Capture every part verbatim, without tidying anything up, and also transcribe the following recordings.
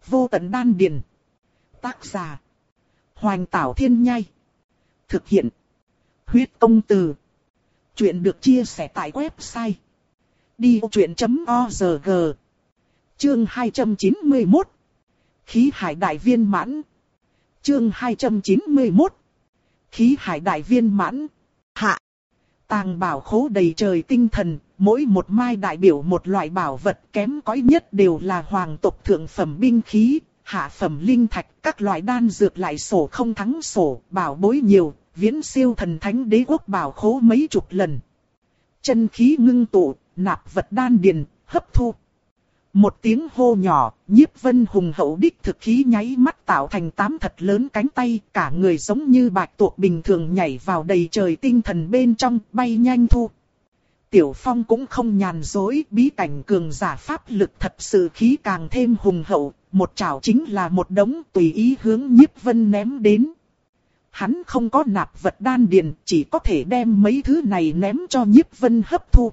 Vô tận đan điền. Tác giả. Hoành Tảo Thiên Nhai. Thực hiện. Huyết Công Từ. Chuyện được chia sẻ tại website đi vô chuyện chấm org. Chương hai trăm chín mươi mốt. Khí hải đại viên mãn. Chương hai trăm chín mươi mốt. Khí hải đại viên mãn. Hạ. Tàng bảo khố đầy trời tinh thần, mỗi một mai đại biểu một loại bảo vật, kém cỏi nhất đều là hoàng tộc thượng phẩm binh khí, hạ phẩm linh thạch, các loại đan dược lại sổ không thắng sổ, bảo bối nhiều, viễn siêu thần thánh đế quốc bảo khố mấy chục lần. Chân khí ngưng tụ, nạp vật đan điền, hấp thu. Một tiếng hô nhỏ, Nhiếp Vân hùng hậu đích thực khí nháy mắt tạo thành tám thật lớn cánh tay, cả người giống như bạch tuộc bình thường nhảy vào đầy trời tinh thần bên trong, bay nhanh thu. Tiểu Phong cũng không nhàn dối, bí cảnh cường giả pháp lực thật sự khí càng thêm hùng hậu, một chảo chính là một đống tùy ý hướng Nhiếp Vân ném đến. Hắn không có nạp vật đan điền, chỉ có thể đem mấy thứ này ném cho Nhiếp Vân hấp thu.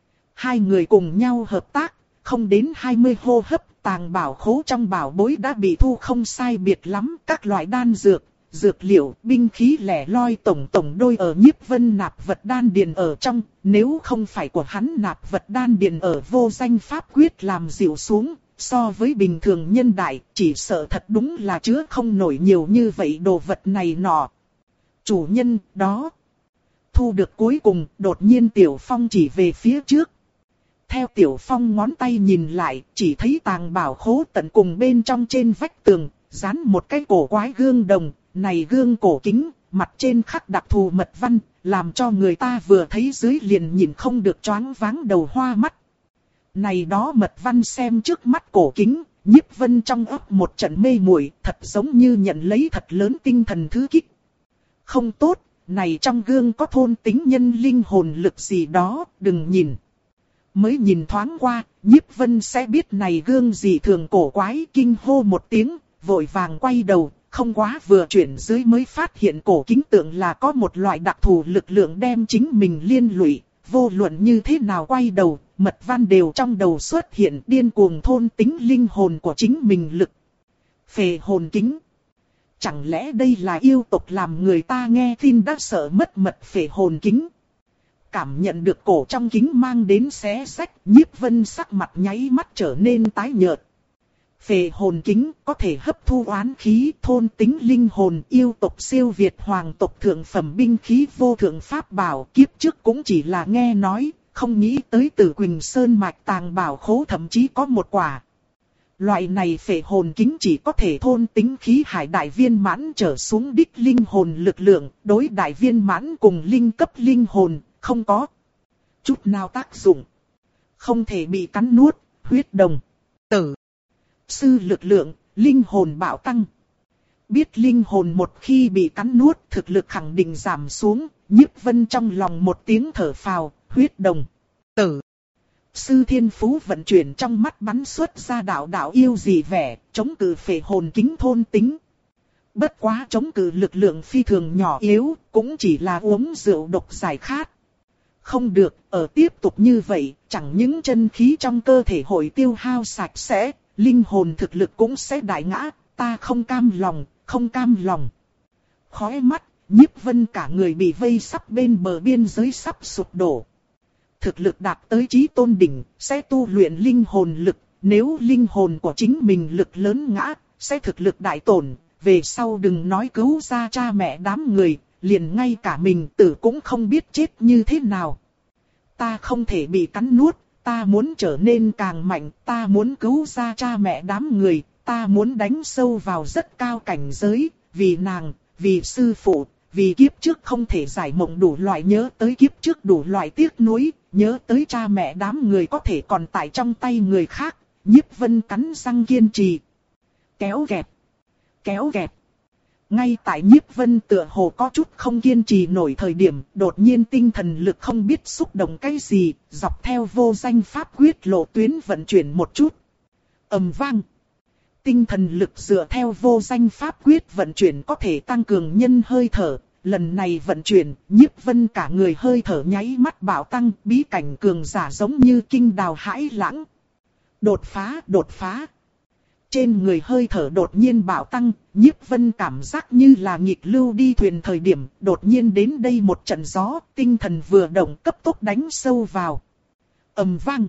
Hai người cùng nhau hợp tác. Không đến hai mươi hô hấp, tàng bảo khố trong bảo bối đã bị thu không sai biệt lắm. Các loại đan dược, dược liệu, binh khí lẻ loi tổng tổng đôi ở Nhiếp Vân nạp vật đan điền ở trong. Nếu không phải của hắn nạp vật đan điền ở vô danh pháp quyết làm dịu xuống, so với bình thường nhân đại, chỉ sợ thật đúng là chứa không nổi nhiều như vậy đồ vật này nọ. Chủ nhân, đó. Thu được cuối cùng, đột nhiên Tiểu Phong chỉ về phía trước. Theo Tiểu Phong ngón tay nhìn lại, chỉ thấy tàng bảo khố tận cùng bên trong trên vách tường, dán một cái cổ quái gương đồng, này gương cổ kính, mặt trên khắc đặc thù mật văn, làm cho người ta vừa thấy dưới liền nhìn không được choáng váng đầu hoa mắt. Này đó mật văn xem trước mắt cổ kính, Nhiếp Vân trong óc một trận mê muội, thật giống như nhận lấy thật lớn tinh thần thứ kích. Không tốt, này trong gương có thôn tính nhân linh hồn lực gì đó, đừng nhìn. Mới nhìn thoáng qua, Nhiếp Vân sẽ biết này gương gì thường cổ quái, kinh hô một tiếng, vội vàng quay đầu, không quá vừa chuyển dưới mới phát hiện cổ kính tượng là có một loại đặc thù lực lượng đem chính mình liên lụy, vô luận như thế nào quay đầu, mật văn đều trong đầu xuất hiện điên cuồng thôn tính linh hồn của chính mình lực. Phệ hồn kính. Chẳng lẽ đây là yêu tộc làm người ta nghe tin đã sợ mất mật phệ hồn kính? Cảm nhận được cổ trong kính mang đến xé sách, Nhiếp Vân sắc mặt nháy mắt trở nên tái nhợt. Phệ hồn kính có thể hấp thu oán khí, thôn tính linh hồn, yêu tộc siêu việt hoàng tộc thượng phẩm binh khí vô thượng pháp bảo, kiếp trước cũng chỉ là nghe nói, không nghĩ tới Tử Quỳnh Sơn mạch tàng bảo khố thậm chí có một quả. Loại này phệ hồn kính chỉ có thể thôn tính khí hải đại viên mãn trở xuống đích linh hồn lực lượng, đối đại viên mãn cùng linh cấp linh hồn, không có chút nào tác dụng. Không thể bị cắn nuốt, huyết đồng, tử. Sư lực lượng, linh hồn bạo tăng. Biết linh hồn một khi bị cắn nuốt, thực lực khẳng định giảm xuống, Nhiếp Vân trong lòng một tiếng thở phào, huyết đồng, tử. Sư thiên phú vận chuyển trong mắt bắn xuất ra đạo đạo yêu dị vẻ, chống cự phệ hồn kính thôn tính. Bất quá chống cự lực lượng phi thường nhỏ yếu, cũng chỉ là uống rượu độc giải khát. Không được, ở tiếp tục như vậy, chẳng những chân khí trong cơ thể hội tiêu hao sạch sẽ, linh hồn thực lực cũng sẽ đại ngã, ta không cam lòng, không cam lòng. Khói mắt, Nhiếp Vân cả người bị vây sắp bên bờ biên giới sắp sụp đổ. Thực lực đạt tới chí tôn đỉnh, sẽ tu luyện linh hồn lực, nếu linh hồn của chính mình lực lớn ngã, sẽ thực lực đại tổn, về sau đừng nói cứu ra cha mẹ đám người, liền ngay cả mình tử cũng không biết chết như thế nào. Ta không thể bị cắn nuốt, ta muốn trở nên càng mạnh, ta muốn cứu ra cha mẹ đám người, ta muốn đánh sâu vào rất cao cảnh giới, vì nàng, vì sư phụ, vì kiếp trước không thể giải mộng đủ loại, nhớ tới kiếp trước đủ loại tiếc nuối, nhớ tới cha mẹ đám người có thể còn tại trong tay người khác. Nhiếp Vân cắn răng kiên trì. Kéo gẹp, kéo gẹp. Ngay tại Nhiếp Vân tựa hồ có chút không kiên trì nổi thời điểm, đột nhiên tinh thần lực không biết xúc động cái gì, dọc theo vô danh pháp quyết lộ tuyến vận chuyển một chút. Ầm vang. Tinh thần lực dựa theo vô danh pháp quyết vận chuyển có thể tăng cường nhân hơi thở. Lần này vận chuyển, Nhiếp Vân cả người hơi thở nháy mắt bạo tăng, bí cảnh cường giả giống như kinh đào hãi lãng. Đột phá, đột phá. Trên người hơi thở đột nhiên bạo tăng, Nhiếp Vân cảm giác như là nghịch lưu đi thuyền thời điểm, đột nhiên đến đây một trận gió, tinh thần vừa động cấp tốc đánh sâu vào. Ầm vang.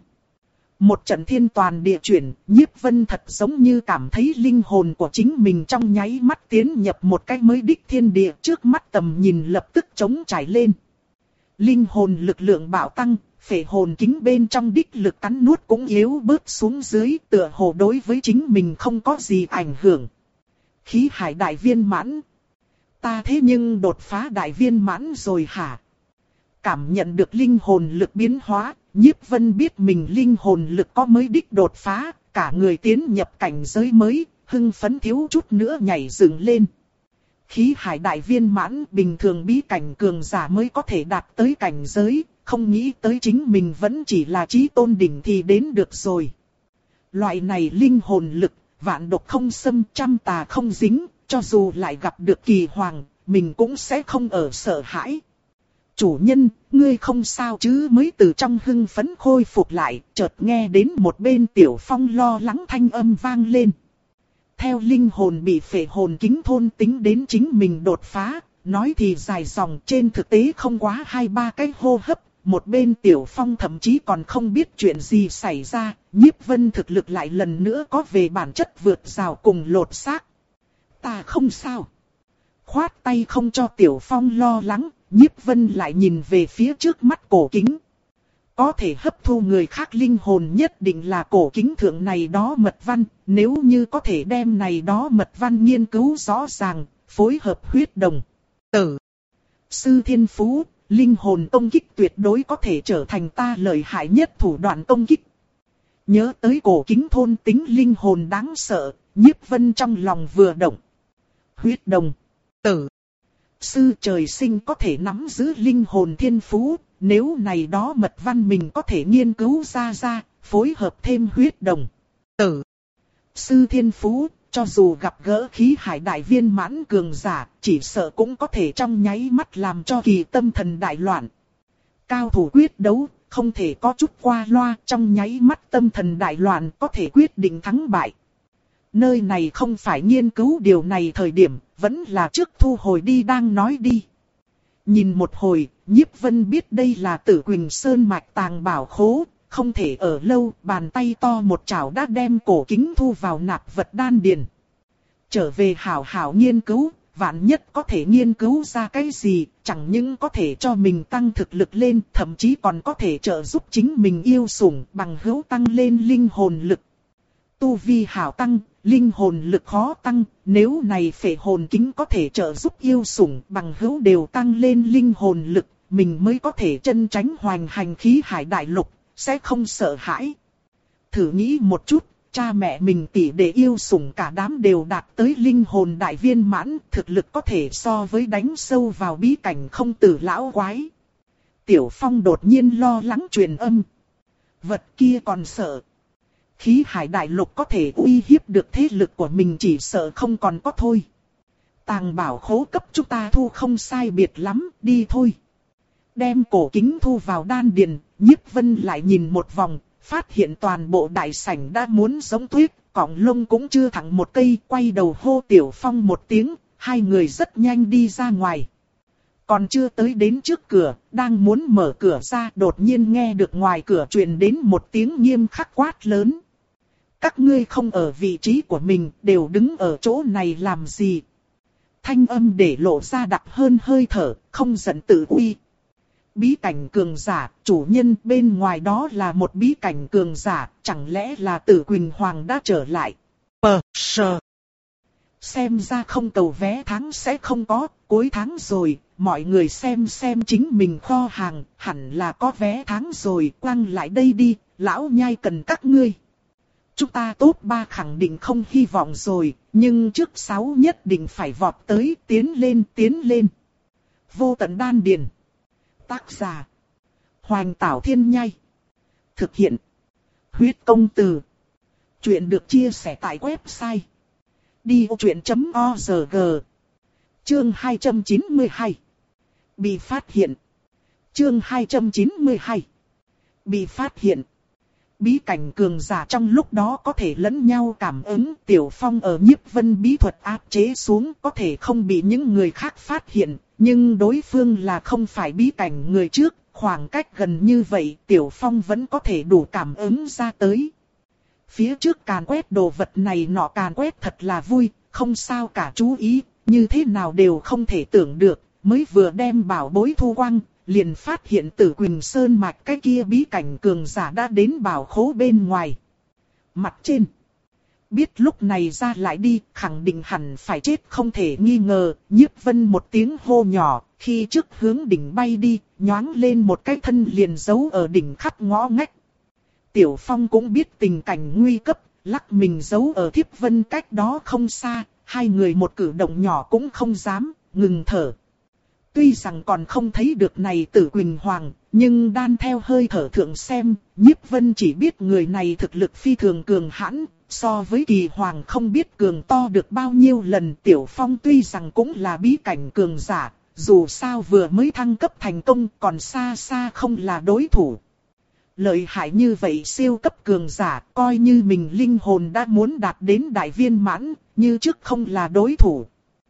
Một trận thiên toàn địa chuyển, Nhiếp Vân thật giống như cảm thấy linh hồn của chính mình trong nháy mắt tiến nhập một cái mới đích thiên địa, trước mắt tầm nhìn lập tức trống trải lên. Linh hồn lực lượng bạo tăng, phệ hồn kính bên trong đích lực cắn nuốt cũng yếu bớt xuống dưới, tựa hồ đối với chính mình không có gì ảnh hưởng. Khí hải đại viên mãn. Ta thế nhưng đột phá đại viên mãn rồi hả? Cảm nhận được linh hồn lực biến hóa, Nhiếp Vân biết mình linh hồn lực có mới đích đột phá, cả người tiến nhập cảnh giới mới, hưng phấn thiếu chút nữa nhảy dựng lên. Khí hải đại viên mãn bình thường bí cảnh cường giả mới có thể đạt tới cảnh giới, không nghĩ tới chính mình vẫn chỉ là chí tôn đỉnh thì đến được rồi. Loại này linh hồn lực, vạn độc không xâm, trăm tà không dính, cho dù lại gặp được kỳ hoàng, mình cũng sẽ không ở sợ hãi. Chủ nhân, ngươi không sao chứ? Mới từ trong hưng phấn khôi phục lại, chợt nghe đến một bên Tiểu Phong lo lắng thanh âm vang lên. Theo linh hồn bị phệ hồn kính thôn tính đến chính mình đột phá, nói thì dài dòng, trên thực tế không quá hai ba cái hô hấp, một bên Tiểu Phong thậm chí còn không biết chuyện gì xảy ra, Nhiếp Vân thực lực lại lần nữa có về bản chất vượt rào cùng lột xác. Ta không sao. Khoát tay không cho Tiểu Phong lo lắng, Nhiếp Vân lại nhìn về phía trước mắt cổ kính. Có thể hấp thu người khác linh hồn nhất định là cổ kính thượng này đó mật văn, nếu như có thể đem này đó mật văn nghiên cứu rõ ràng, phối hợp huyết đồng tử sư thiên phú, linh hồn công kích tuyệt đối có thể trở thành ta lợi hại nhất thủ đoạn công kích. Nhớ tới cổ kính thôn tính linh hồn đáng sợ, Nhiếp Vân trong lòng vừa động. Huyết đồng tử sư trời sinh có thể nắm giữ linh hồn thiên phú, nếu này đó mật văn mình có thể nghiên cứu ra ra, phối hợp thêm huyết đồng tử sư thiên phú, cho dù gặp gỡ khí hải đại viên mãn cường giả, chỉ sợ cũng có thể trong nháy mắt làm cho kỳ tâm thần đại loạn. Cao thủ quyết đấu, không thể có chút qua loa, trong nháy mắt tâm thần đại loạn có thể quyết định thắng bại. Nơi này không phải nghiên cứu điều này thời điểm, vẫn là trước thu hồi đi đang nói đi. Nhìn một hồi, Nhiếp Vân biết đây là Tử Quỳnh Sơn mạch tàng bảo khố, không thể ở lâu, bàn tay to một chảo đã đem cổ kính thu vào nạp vật đan điền. Trở về hảo hảo nghiên cứu, vạn nhất có thể nghiên cứu ra cái gì, chẳng những có thể cho mình tăng thực lực lên, thậm chí còn có thể trợ giúp chính mình yêu sủng bằng hữu tăng lên linh hồn lực. Tu vi hảo tăng, linh hồn lực khó tăng, nếu này phệ hồn kính có thể trợ giúp yêu sủng bằng hữu đều tăng lên linh hồn lực, mình mới có thể chân tránh hoành hành khí hải đại lục, sẽ không sợ hãi. Thử nghĩ một chút, cha mẹ mình tỷ đệ yêu sủng cả đám đều đạt tới linh hồn đại viên mãn, thực lực có thể so với đánh sâu vào bí cảnh không tử lão quái. Tiểu Phong đột nhiên lo lắng truyền âm. Vật kia còn sợ. Khí hải đại lục có thể uy hiếp được thế lực của mình, chỉ sợ không còn có thôi. Tàng bảo khố cấp chúng ta thu không sai biệt lắm, đi thôi. Đem cổ kính thu vào đan điền, Nhiếp Vân lại nhìn một vòng, phát hiện toàn bộ đại sảnh đã muốn giống tuyết, cọng lông cũng chưa thẳng một cây, quay đầu hô Tiểu Phong một tiếng, hai người rất nhanh đi ra ngoài. Còn chưa tới đến trước cửa, đang muốn mở cửa ra, đột nhiên nghe được ngoài cửa truyền đến một tiếng nghiêm khắc quát lớn. Các ngươi không ở vị trí của mình, đều đứng ở chỗ này làm gì? Thanh âm để lộ ra đặc hơn hơi thở, không giận tự uy. Bí cảnh cường giả, chủ nhân bên ngoài đó là một bí cảnh cường giả, chẳng lẽ là Tử Quỳnh Hoàng đã trở lại? Pờ, sờ. Xem ra không cầu vé tháng sẽ không có, cuối tháng rồi, mọi người xem xem chính mình kho hàng, hẳn là có vé tháng rồi, quăng lại đây đi, lão nhai cần các ngươi. Chúng ta top ba khẳng định không hy vọng rồi, nhưng trước sáu nhất định phải vọt tới, tiến lên, tiến lên. Vô tận đan điền. Tác giả. Hoành Tảo Thiên Nhai. Thực hiện. Huyết công từ. Chuyện được chia sẻ tại website. đi vô chuyện chấm org. Chương hai trăm chín mươi hai. Bị phát hiện. Chương hai trăm chín mươi hai. Bị phát hiện. Bí cảnh cường giả trong lúc đó có thể lẫn nhau cảm ứng, Tiểu Phong ở Nhiếp Vân bí thuật áp chế xuống có thể không bị những người khác phát hiện, nhưng đối phương là không phải bí cảnh người trước, khoảng cách gần như vậy Tiểu Phong vẫn có thể đủ cảm ứng ra tới. Phía trước càn quét đồ vật này nọ càn quét thật là vui, không sao cả chú ý, như thế nào đều không thể tưởng được, mới vừa đem bảo bối thu quăng, liền phát hiện Tử Quỳnh Sơn mạch cái kia bí cảnh cường giả đã đến bảo khố bên ngoài. Mặt trên, biết lúc này ra lại đi, khẳng định hẳn phải chết không thể nghi ngờ, Nhiếp Vân một tiếng hô nhỏ, khi trước hướng đỉnh bay đi, nhoáng lên một cái thân liền giấu ở đỉnh khắp ngõ ngách. Tiểu Phong cũng biết tình cảnh nguy cấp, lắc mình giấu ở Thiếp Vân cách đó không xa, hai người một cử động nhỏ cũng không dám, ngừng thở. Tuy rằng còn không thấy được này Tử Quỳnh Hoàng, nhưng đan theo hơi thở thượng xem, Nhiếp Vân chỉ biết người này thực lực phi thường cường hãn, so với Kỳ Hoàng không biết cường to được bao nhiêu lần. Tiểu Phong tuy rằng cũng là bí cảnh cường giả, dù sao vừa mới thăng cấp thành công còn xa xa không là đối thủ. Lợi hại như vậy siêu cấp cường giả, coi như mình linh hồn đã muốn đạt đến đại viên mãn, như trước không là đối thủ.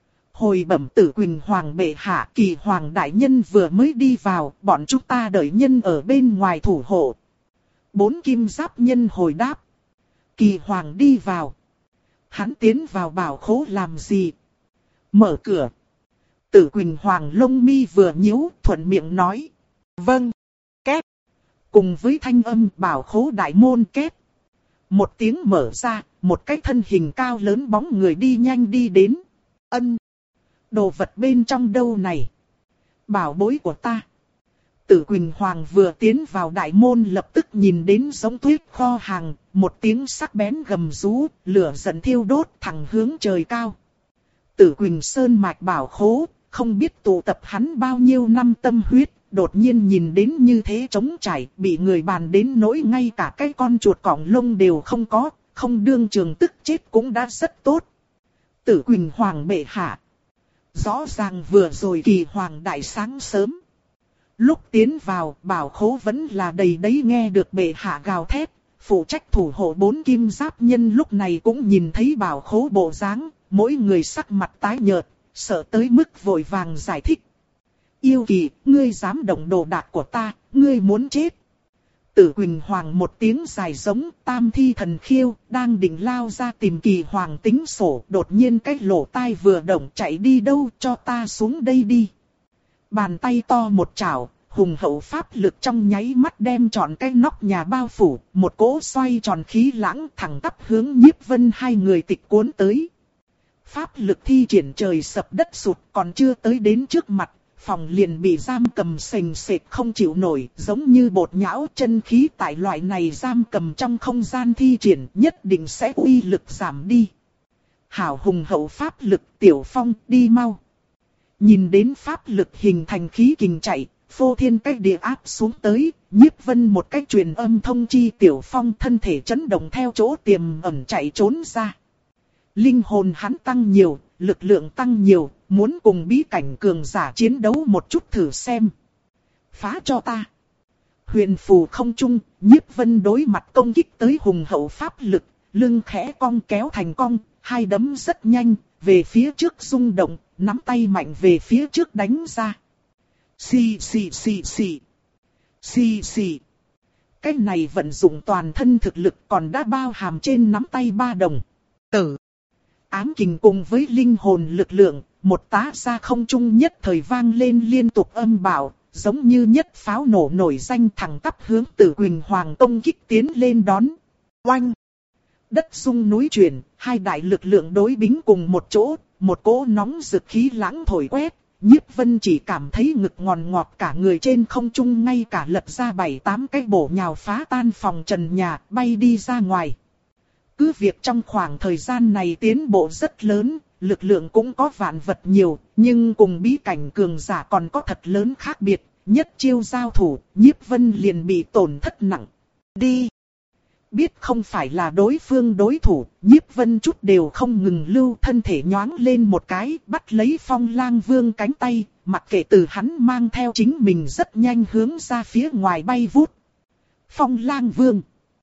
Hồi bẩm Tử Quỳnh Hoàng bệ hạ, Kỳ Hoàng đại nhân vừa mới đi vào, bọn chúng ta đợi nhân ở bên ngoài thủ hộ. Bốn kim giáp nhân hồi đáp. Kỳ Hoàng đi vào. Hắn tiến vào bảo khố làm gì? Mở cửa. Tử Quỳnh Hoàng lông mi vừa nhíu, thuận miệng nói. Vâng. Két. Cùng với thanh âm bảo khố đại môn két. Một tiếng mở ra, một cái thân hình cao lớn bóng người đi nhanh đi đến. Ân. Đồ vật bên trong đâu này? Bảo bối của ta. Tử Quỳnh Hoàng vừa tiến vào đại môn lập tức nhìn đến giống tuyết kho hàng, một tiếng sắc bén gầm rú, lửa giận thiêu đốt thẳng hướng trời cao. Tử Quỳnh Sơn mạch bảo khố, không biết tụ tập hắn bao nhiêu năm tâm huyết, đột nhiên nhìn đến như thế trống trải, bị người bàn đến nỗi ngay cả cái con chuột cỏng lông đều không có, không đương trường tức chết cũng đã rất tốt. Tử Quỳnh Hoàng bệ hạ. Rõ ràng vừa rồi Kỳ Hoàng đại sáng sớm. Lúc tiến vào, bảo khố vẫn là đầy đấy, nghe được bệ hạ gào thét. Phụ trách thủ hộ bốn kim giáp nhân lúc này cũng nhìn thấy bảo khố bộ dáng, mỗi người sắc mặt tái nhợt, sợ tới mức vội vàng giải thích. Yêu Kỳ, ngươi dám động đồ đạc của ta, ngươi muốn chết. Tử Quỳnh Hoàng một tiếng dài giống, tam thi thần khiêu, đang định lao ra tìm Kỳ Hoàng tính sổ, đột nhiên cái lỗ tai vừa động, chạy đi đâu, cho ta xuống đây đi. Bàn tay to một chảo, hùng hậu pháp lực trong nháy mắt đem trọn cái nóc nhà bao phủ, một cỗ xoay tròn khí lãng thẳng tắp hướng Nhiếp Vân hai người tịch cuốn tới. Pháp lực thi triển trời sập đất sụt, còn chưa tới đến trước mặt, phòng liền bị giam cầm sềnh sệt không chịu nổi, giống như bột nhão. Chân khí tại loại này giam cầm trong không gian thi triển nhất định sẽ uy lực giảm đi. Hảo hùng hậu pháp lực, Tiểu Phong đi mau. Nhìn đến pháp lực hình thành khí kình chạy, phô thiên cách địa áp xuống tới, Nhiếp Vân một cách truyền âm thông chi Tiểu Phong, thân thể chấn động theo chỗ tiềm ẩn chạy trốn ra. Linh hồn hắn tăng nhiều, lực lượng tăng nhiều, muốn cùng bí cảnh cường giả chiến đấu một chút thử xem. Phá cho ta. Huyền phù không trung, Nhiếp Vân đối mặt công kích tới hùng hậu pháp lực, lưng khẽ cong kéo thành cong, hai đấm rất nhanh, về phía trước rung động, nắm tay mạnh về phía trước đánh ra. Xì xì xì xì. Xì xì. Cái này vận dụng toàn thân thực lực còn đã bao hàm trên nắm tay ba đồng. Tử. Ám kình cùng với linh hồn lực lượng, một tá ra không trung nhất thời vang lên liên tục âm bảo, giống như nhất pháo nổ nổi danh thẳng tắp hướng Tử Quỳnh Hoàng công kích tiến lên đón. Oanh! Đất rung núi chuyển, hai đại lực lượng đối bính cùng một chỗ, một cỗ nóng rực khí lãng thổi quét, Nhiếp Vân chỉ cảm thấy ngực ngòn ngọt cả người trên không trung, ngay cả lật ra bảy tám cái bổ nhào phá tan phòng trần nhà, bay đi ra ngoài. Cứ việc trong khoảng thời gian này tiến bộ rất lớn, lực lượng cũng có vạn vật nhiều, nhưng cùng bí cảnh cường giả còn có thật lớn khác biệt, nhất chiêu giao thủ, Nhiếp Vân liền bị tổn thất nặng. Đi! Biết không phải là đối phương đối thủ, Nhiếp Vân chút đều không ngừng lưu, thân thể nhoáng lên một cái, bắt lấy Phong Lang Vương cánh tay, mặc kệ từ hắn mang theo chính mình rất nhanh hướng ra phía ngoài bay vút. Phong Lang Vương!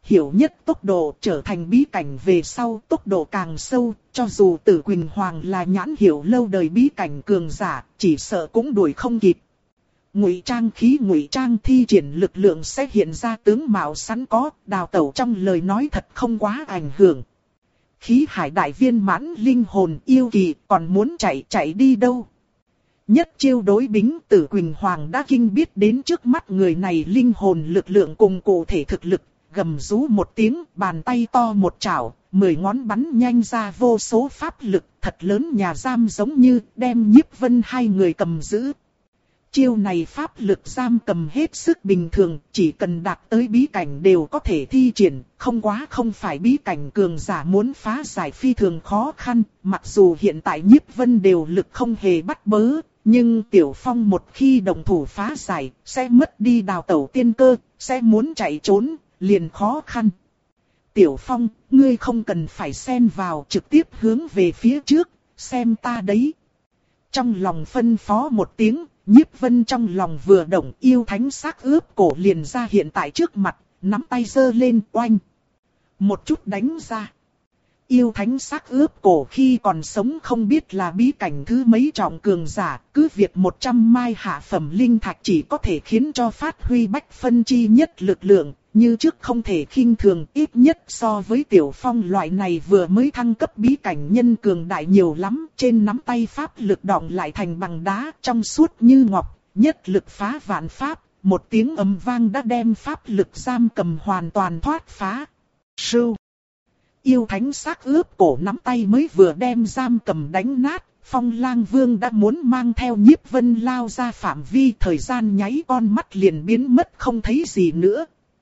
hiểu nhất tốc độ, trở thành bí cảnh về sau tốc độ càng sâu, cho dù Tử Quỳnh Hoàng là nhãn hiệu lâu đời bí cảnh cường giả, chỉ sợ cũng đuổi không kịp. Ngụy trang khí ngụy trang thi triển lực lượng sẽ hiện ra tướng mạo sẵn có, đào tẩu trong lời nói thật không quá ảnh hưởng. Khí hải đại viên mãn linh hồn yêu kỳ, còn muốn chạy chạy đi đâu? Nhất chiêu đối bính, Tử Quỳnh Hoàng đã kinh biết đến trước mắt người này linh hồn lực lượng cùng cụ thể thực lực, gầm rú một tiếng, bàn tay to một chảo, mười ngón bắn nhanh ra vô số pháp lực, thật lớn nhà giam giống như đem Nhiếp Vân hai người cầm giữ. Chiêu này pháp lực giam cầm hết sức bình thường, chỉ cần đạt tới bí cảnh đều có thể thi triển, không quá không phải bí cảnh cường giả muốn phá giải phi thường khó khăn, mặc dù hiện tại Nhiếp Vân đều lực không hề bắt bớ, nhưng Tiểu Phong một khi đồng thủ phá giải, sẽ mất đi đào tẩu tiên cơ, sẽ muốn chạy trốn, liền khó khăn. Tiểu Phong, ngươi không cần phải xen vào, trực tiếp hướng về phía trước, xem ta đấy. Trong lòng phân phó một tiếng, Nhiếp Vân trong lòng vừa động, yêu thánh xác ướp cổ liền ra hiện tại trước mặt, nắm tay giơ lên oanh. Một chút đánh ra. Yêu thánh xác ướp cổ khi còn sống không biết là bí cảnh thứ mấy trọng cường giả, cứ việc một trăm mai hạ phẩm linh thạch chỉ có thể khiến cho phát huy bách phân chi nhất lực lượng, như trước không thể khinh thường, ít nhất so với Tiểu Phong loại này vừa mới thăng cấp bí cảnh nhân cường đại nhiều lắm, trên nắm tay pháp lực đọng lại thành bằng đá, trong suốt như ngọc, nhất lực phá vạn pháp, một tiếng ầm vang đã đem pháp lực giam cầm hoàn toàn thoát phá. Sưu. Yêu thánh xác ướp cổ nắm tay mới vừa đem giam cầm đánh nát, Phong Lang Vương đã muốn mang theo Nhiếp Vân lao ra phạm vi, thời gian nháy con mắt liền biến mất không thấy gì nữa.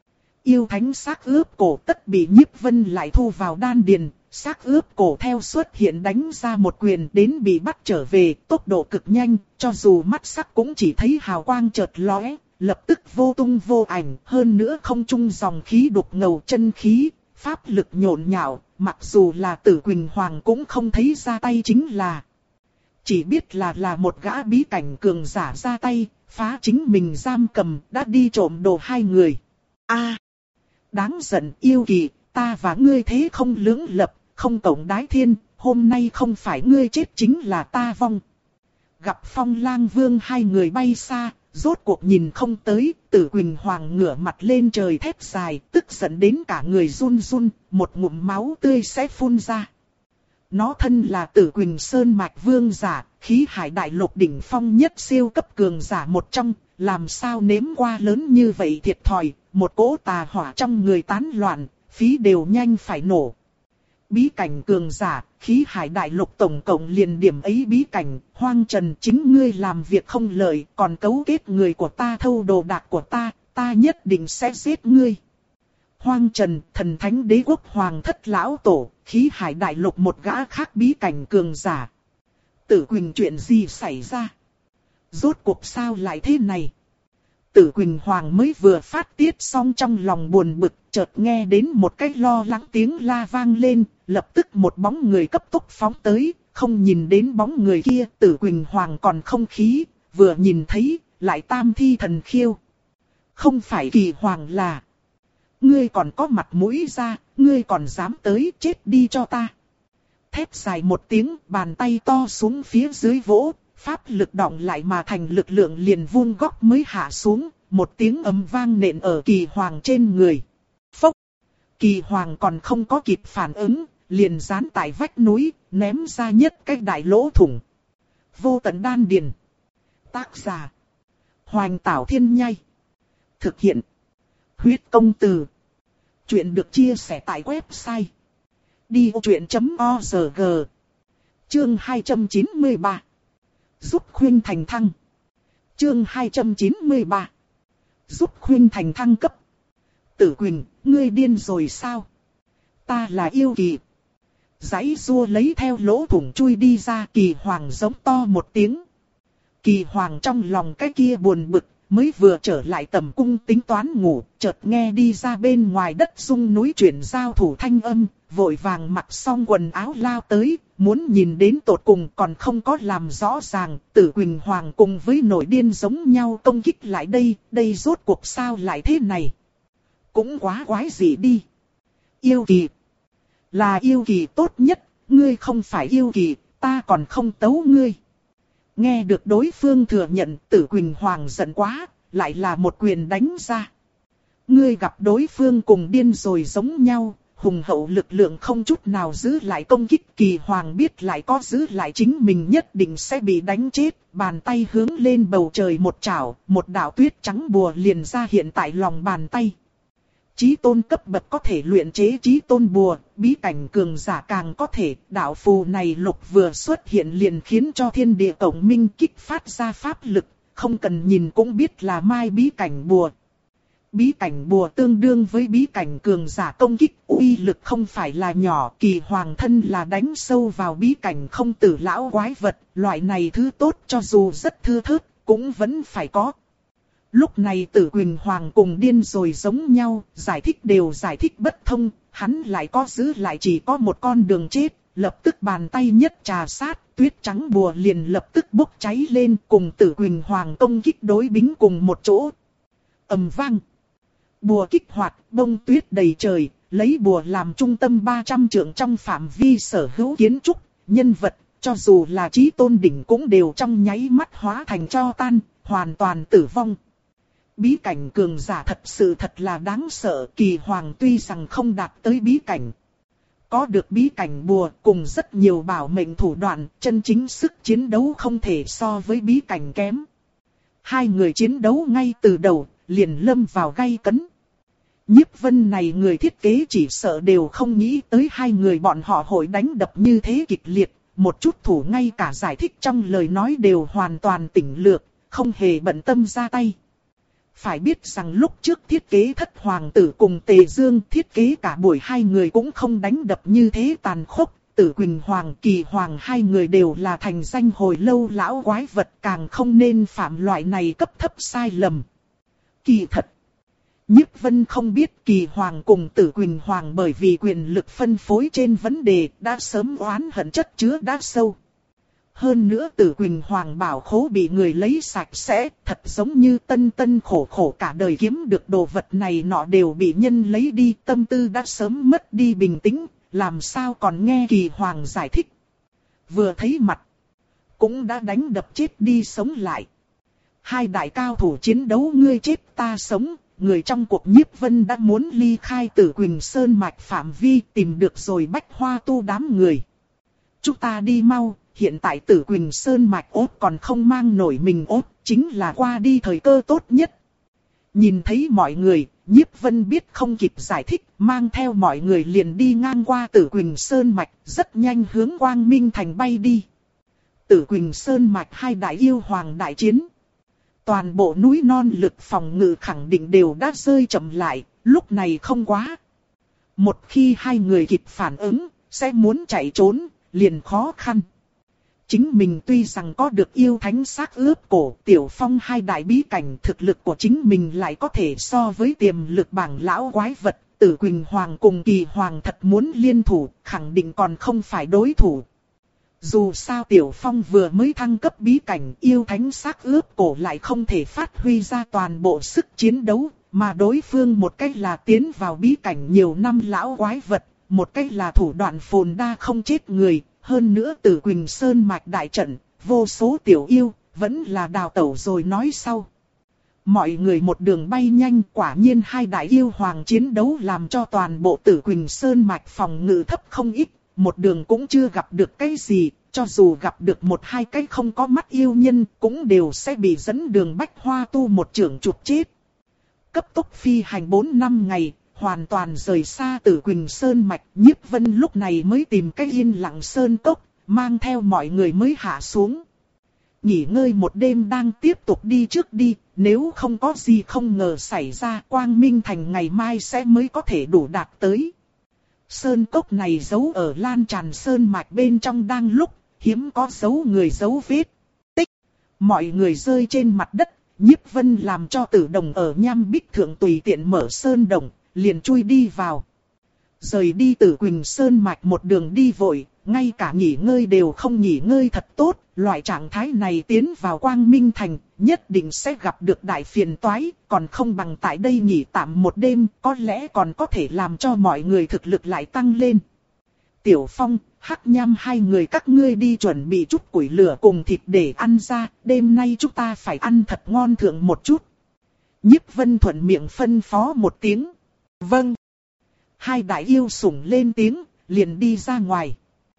Yêu thánh xác ướp cổ tất bị Nhiếp Vân lại thu vào đan điền, xác ướp cổ theo xuất hiện đánh ra một quyền đến bị bắt trở về, tốc độ cực nhanh, cho dù mắt sắc cũng chỉ thấy hào quang chợt lóe, lập tức vô tung vô ảnh, hơn nữa không trung dòng khí đục ngầu chân khí, pháp lực nhộn nhạo, mặc dù là Tử Quỳnh Hoàng cũng không thấy ra tay chính là. Chỉ biết là là một gã bí cảnh cường giả ra tay, phá chính mình giam cầm, đã đi trộm đồ hai người. A, đáng giận yêu kỳ, ta và ngươi thế không lưỡng lập, không cộng đái thiên, hôm nay không phải ngươi chết chính là ta vong. Gặp Phong Lang Vương hai người bay xa, rốt cuộc nhìn không tới, Tử Quỳnh Hoàng ngửa mặt lên trời thét dài, tức giận đến cả người run run, một ngụm máu tươi sẽ phun ra. Nó thân là Tử Quỳnh Sơn Mạch Vương giả, khí hải đại lục đỉnh phong nhất siêu cấp cường giả một trong, làm sao nếm qua lớn như vậy thiệt thòi, một cỗ tà hỏa trong người tán loạn, phí đều nhanh phải nổ. Bí cảnh cường giả, khí hải đại lục tổng cộng liền điểm ấy bí cảnh, Hoang Trần chính ngươi làm việc không lợi, còn cấu kết người của ta thâu đồ đạc của ta, ta nhất định sẽ giết ngươi. Hoang Trần, thần thánh đế quốc hoàng thất lão tổ, khí hải đại lục một gã khác bí cảnh cường giả. Tử Quỳnh chuyện gì xảy ra? Rốt cuộc sao lại thế này? Tử Quỳnh Hoàng mới vừa phát tiết xong trong lòng buồn bực, chợt nghe đến một cái lo lắng tiếng la vang lên, lập tức một bóng người cấp tốc phóng tới, không nhìn đến bóng người kia, Tử Quỳnh Hoàng còn không khí, vừa nhìn thấy, lại tam thi thần khiêu. Không phải Kỳ Hoàng là, ngươi còn có mặt mũi ra, ngươi còn dám tới, chết đi cho ta. Thét dài một tiếng, bàn tay to xuống phía dưới vỗ, pháp lực đọng lại mà thành lực lượng liền vuông góc mới hạ xuống, một tiếng ầm vang nện ở Kỳ Hoàng trên người. Phốc! Kỳ Hoàng còn không có kịp phản ứng, liền dán tại vách núi, ném ra nhất cái đại lỗ thủng. Vô tận đan điền. Tác giả: Hoành Tảo Thiên Nhai. Thực hiện: Huyết Công Từ. Chuyện được chia sẻ tại website đi vô chuyện chấm org. Chương hai trăm chín mươi ba. Giúp Khuynh Thành thăng. Chương hai trăm chín mươi ba. Giúp Khuynh Thành thăng cấp. Tử Quỳnh, ngươi điên rồi sao? Ta là yêu kỳ. Giãy rua lấy theo lỗ thủng chui đi ra, Kỳ Hoàng giống to một tiếng. Kỳ Hoàng trong lòng cái kia buồn bực, mới vừa trở lại tầm cung tính toán ngủ, chợt nghe đi ra bên ngoài đất rung núi chuyển giao thủ thanh âm, vội vàng mặc xong quần áo lao tới, muốn nhìn đến tột cùng còn không có làm rõ ràng, Tử Quỳnh Hoàng cùng với nổi điên giống nhau công kích lại đây, đây rốt cuộc sao lại thế này? Cũng quá quái gì đi. Yêu kỳ. Là yêu kỳ tốt nhất, ngươi không phải yêu kỳ, ta còn không tấu ngươi. Nghe được đối phương thừa nhận, Tử Quỳnh Hoàng giận quá, lại là một quyền đánh ra. Ngươi gặp đối phương cùng điên rồi giống nhau, hùng hậu lực lượng không chút nào giữ lại công kích. Kỳ Hoàng biết lại có giữ lại chính mình nhất định sẽ bị đánh chết. Bàn tay hướng lên bầu trời một chảo, một đạo tuyết trắng bùa liền ra hiện tại lòng bàn tay. Chí tôn cấp bậc có thể luyện chế chí tôn bùa, bí cảnh cường giả càng có thể. Đạo phù này lục vừa xuất hiện liền khiến cho thiên địa cộng minh kích phát ra pháp lực, không cần nhìn cũng biết là mai bí cảnh bùa. Bí cảnh bùa tương đương với bí cảnh cường giả công kích, uy lực không phải là nhỏ. Kỳ Hoàng thân là đánh sâu vào bí cảnh không tử lão quái vật, loại này thứ tốt cho dù rất thưa thớt, cũng vẫn phải có. Lúc này Tử Quỳnh Hoàng cùng điên rồi giống nhau, giải thích đều giải thích bất thông, hắn lại có giữ lại chỉ có một con đường chết, lập tức bàn tay nhất trà sát, tuyết trắng bùa liền lập tức bốc cháy lên cùng Tử Quỳnh Hoàng công kích đối bính cùng một chỗ. Ầm vang. Bùa kích hoạt, bông tuyết đầy trời, lấy bùa làm trung tâm ba trăm trượng trong phạm vi sở hữu kiến trúc, nhân vật, cho dù là chí tôn đỉnh cũng đều trong nháy mắt hóa thành tro tan, hoàn toàn tử vong. Bí cảnh cường giả thật sự thật là đáng sợ. Kỳ Hoàng tuy rằng không đạt tới bí cảnh, có được bí cảnh bùa cùng rất nhiều bảo mệnh thủ đoạn, chân chính sức chiến đấu không thể so với bí cảnh kém. Hai người chiến đấu ngay từ đầu, liền lâm vào gay cấn. Nhiếp Vân này người thiết kế chỉ sợ đều không nghĩ tới hai người bọn họ hội đánh đập như thế kịch liệt, một chút thủ ngay cả giải thích trong lời nói đều hoàn toàn tỉnh lược, không hề bận tâm ra tay. Phải biết rằng lúc trước thiết kế Thất Hoàng tử cùng Tề Dương thiết kế cả buổi hai người cũng không đánh đập như thế tàn khốc. Tử Quỳnh Hoàng, Kỳ Hoàng hai người đều là thành danh hồi lâu lão quái vật, càng không nên phạm loại này cấp thấp sai lầm. Kỳ thật, Nhiếp Vân không biết Kỳ Hoàng cùng Tử Quỳnh Hoàng bởi vì quyền lực phân phối trên vấn đề đã sớm oán hận chất chứa đã sâu. Hơn nữa Tử Quỳnh Hoàng bảo khố bị người lấy sạch sẽ, thật giống như tân tân khổ khổ cả đời kiếm được đồ vật này nọ đều bị nhân lấy đi, tâm tư đã sớm mất đi bình tĩnh, làm sao còn nghe Kỳ Hoàng giải thích. Vừa thấy mặt, cũng đã đánh đập chết đi sống lại. Hai đại cao thủ chiến đấu ngươi chết ta sống, người trong cuộc Nhiếp Vân đã muốn ly khai Tử Quỳnh Sơn mạch phạm vi, tìm được rồi Bách Hoa tu đám người. Chúng ta đi mau. Hiện tại Tử Quỳnh Sơn mạch ốt còn không mang nổi mình ốt, chính là qua đi thời cơ tốt nhất. Nhìn thấy mọi người, Nhiếp Vân biết không kịp giải thích, mang theo mọi người liền đi ngang qua Tử Quỳnh Sơn mạch, rất nhanh hướng Quang Minh Thành bay đi. Tử Quỳnh Sơn mạch hai đại yêu hoàng đại chiến. Toàn bộ núi non lực phòng ngự khẳng định đều đã rơi chậm lại, lúc này không quá. Một khi hai người kịp phản ứng, sẽ muốn chạy trốn, liền khó khăn. Chính mình tuy rằng có được yêu thánh xác ướp cổ, Tiểu Phong hai đại bí cảnh, thực lực của chính mình lại có thể so với tiềm lực bảng lão quái vật. Tử Quỳnh Hoàng cùng Kỳ Hoàng thật muốn liên thủ, khẳng định còn không phải đối thủ. Dù sao Tiểu Phong vừa mới thăng cấp bí cảnh, yêu thánh xác ướp cổ lại không thể phát huy ra toàn bộ sức chiến đấu, mà đối phương một cách là tiến vào bí cảnh nhiều năm lão quái vật, một cách là thủ đoạn phồn đa không chết người. Hơn nữa Tử Quỳnh Sơn mạch đại trận, vô số tiểu yêu, vẫn là đào tẩu rồi nói sau. Mọi người một đường bay nhanh, quả nhiên hai đại yêu hoàng chiến đấu làm cho toàn bộ Tử Quỳnh Sơn mạch phòng ngự thấp không ít, một đường cũng chưa gặp được cái gì, cho dù gặp được một hai cái không có mắt yêu nhân, cũng đều sẽ bị dẫn đường Bách Hoa tu một chưởng chụp chết. Cấp tốc phi hành bốn năm ngày. Hoàn toàn rời xa Tử Quỳnh Sơn mạch, Nhiếp Vân lúc này mới tìm cái yên lặng sơn cốc, mang theo mọi người mới hạ xuống. Nghỉ ngơi một đêm đang tiếp tục đi trước đi, nếu không có gì không ngờ xảy ra, Quang Minh Thành ngày mai sẽ mới có thể đủ đạt tới. Sơn cốc này giấu ở lan tràn sơn mạch bên trong đang lúc, hiếm có dấu người dấu vết. Tích, mọi người rơi trên mặt đất, Nhiếp Vân làm cho Tử Đồng ở Nham Bích Thượng tùy tiện mở sơn đồng. Liền chui đi vào. Rời đi Tử Quỳnh Sơn mạch một đường đi vội, ngay cả nghỉ ngơi đều không nghỉ ngơi thật tốt, loại trạng thái này tiến vào Quang Minh Thành, nhất định sẽ gặp được đại phiền toái, còn không bằng tại đây nghỉ tạm một đêm, có lẽ còn có thể làm cho mọi người thực lực lại tăng lên. Tiểu Phong, Hắc Nham hai người các ngươi đi chuẩn bị chút củi lửa cùng thịt để ăn ra, đêm nay chúng ta phải ăn thật ngon thượng một chút. Nhiếp Vân thuận miệng phân phó một tiếng. Vâng. Hai đại yêu sủng lên tiếng, liền đi ra ngoài.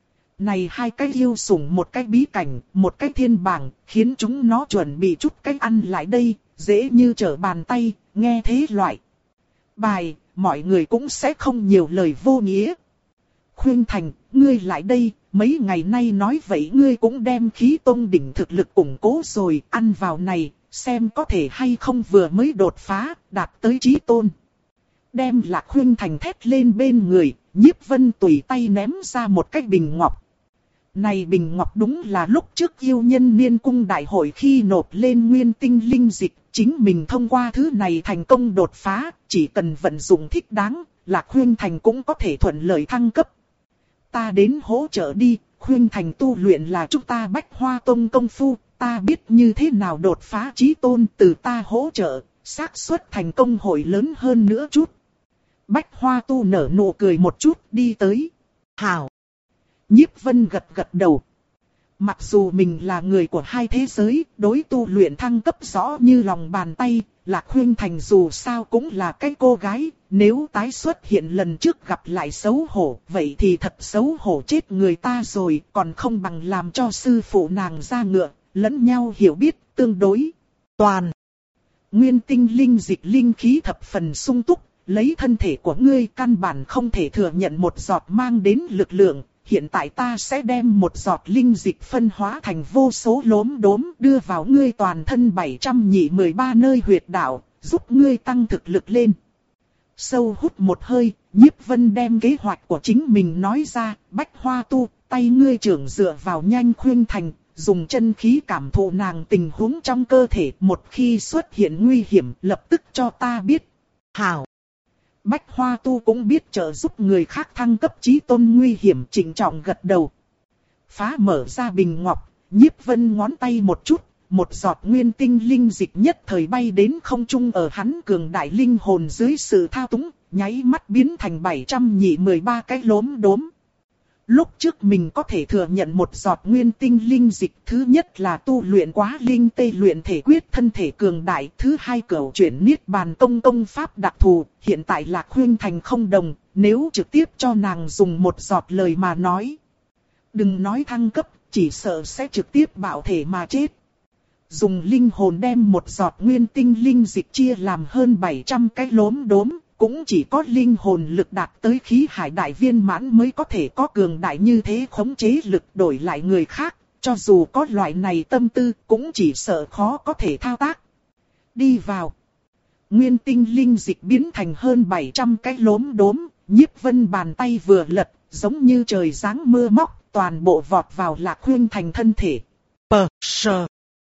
Này hai cái yêu sủng một cái bí cảnh, một cái thiên bảng, khiến chúng nó chuẩn bị chút cách ăn lại đây, dễ như trở bàn tay, nghe thế loại. Bài, mọi người cũng sẽ không nhiều lời vô nghĩa. Khuyên Thành, ngươi lại đây, mấy ngày nay nói vậy ngươi cũng đem khí tông đỉnh thực lực củng cố rồi, ăn vào này, xem có thể hay không vừa mới đột phá, đạt tới chí tôn. Đem Lạc Khuyên Thành thét lên bên người, Nhiếp Vân tùy tay ném ra một cái bình ngọc. Này bình ngọc đúng là lúc trước yêu nhân niên cung đại hội khi nộp lên nguyên tinh linh dịch, chính mình thông qua thứ này thành công đột phá, chỉ cần vận dụng thích đáng, Lạc Khuyên Thành cũng có thể thuận lợi thăng cấp. Ta đến hỗ trợ đi, Khuyên Thành tu luyện là chúng ta Bách Hoa Tông công phu, ta biết như thế nào đột phá chí tôn, từ ta hỗ trợ, xác suất thành công hội lớn hơn nữa chút. Bách Hoa Tu nở nụ cười một chút đi tới. Hảo. Nhiếp Vân gật gật đầu. Mặc dù mình là người của hai thế giới, đối tu luyện thăng cấp rõ như lòng bàn tay, Lạc Khuyên Thành dù sao cũng là cái cô gái, nếu tái xuất hiện lần trước gặp lại xấu hổ, vậy thì thật xấu hổ chết người ta rồi, còn không bằng làm cho sư phụ nàng ra ngựa, lẫn nhau hiểu biết, tương đối. Toàn. Nguyên tinh linh dịch linh khí thập phần sung túc, lấy thân thể của ngươi căn bản không thể thừa nhận một giọt mang đến lực lượng. Hiện tại ta sẽ đem một giọt linh dịch phân hóa thành vô số lốm đốm đưa vào ngươi toàn thân bảy trăm nhị mười ba nơi huyệt đạo, giúp ngươi tăng thực lực lên. Sâu hút một hơi, Nhiếp Vân đem kế hoạch của chính mình nói ra, Bách Hoa Tu, tay ngươi trưởng dựa vào Nhanh Khuyên Thành, dùng chân khí cảm thụ nàng tình huống trong cơ thể, một khi xuất hiện nguy hiểm lập tức cho ta biết. Hảo. Bách Hoa Tu cũng biết trợ giúp người khác thăng cấp chí tôn nguy hiểm, chỉnh trọng gật đầu. Phá mở ra bình ngọc, Nhiếp Vân ngón tay một chút, một giọt nguyên tinh linh dịch nhất thời bay đến không trung ở hắn cường đại linh hồn dưới sự thao túng, nháy mắt biến thành bảy trăm nhị mười ba cái lốm đốm. Lúc trước mình có thể thừa nhận một giọt nguyên tinh linh dịch, thứ nhất là tu luyện quá linh tê luyện thể quyết thân thể cường đại, thứ hai cửu chuyển niết bàn công công pháp đặc thù, hiện tại Lạc Khuyên Thành không đồng, nếu trực tiếp cho nàng dùng một giọt lời mà nói. Đừng nói thăng cấp, chỉ sợ sẽ trực tiếp bạo thể mà chết. Dùng linh hồn đem một giọt nguyên tinh linh dịch chia làm hơn bảy trăm cái lốm đốm. Cũng chỉ có linh hồn lực đạt tới khí hải đại viên mãn mới có thể có cường đại như thế khống chế lực đổi lại người khác, cho dù có loại này tâm tư cũng chỉ sợ khó có thể thao tác. Đi vào. Nguyên tinh linh dịch biến thành hơn bảy trăm cái lốm đốm, Nhiếp Vân bàn tay vừa lật, giống như trời giáng mưa móc, toàn bộ vọt vào Lạc Khuyên Thành thân thể. Pờ, sờ.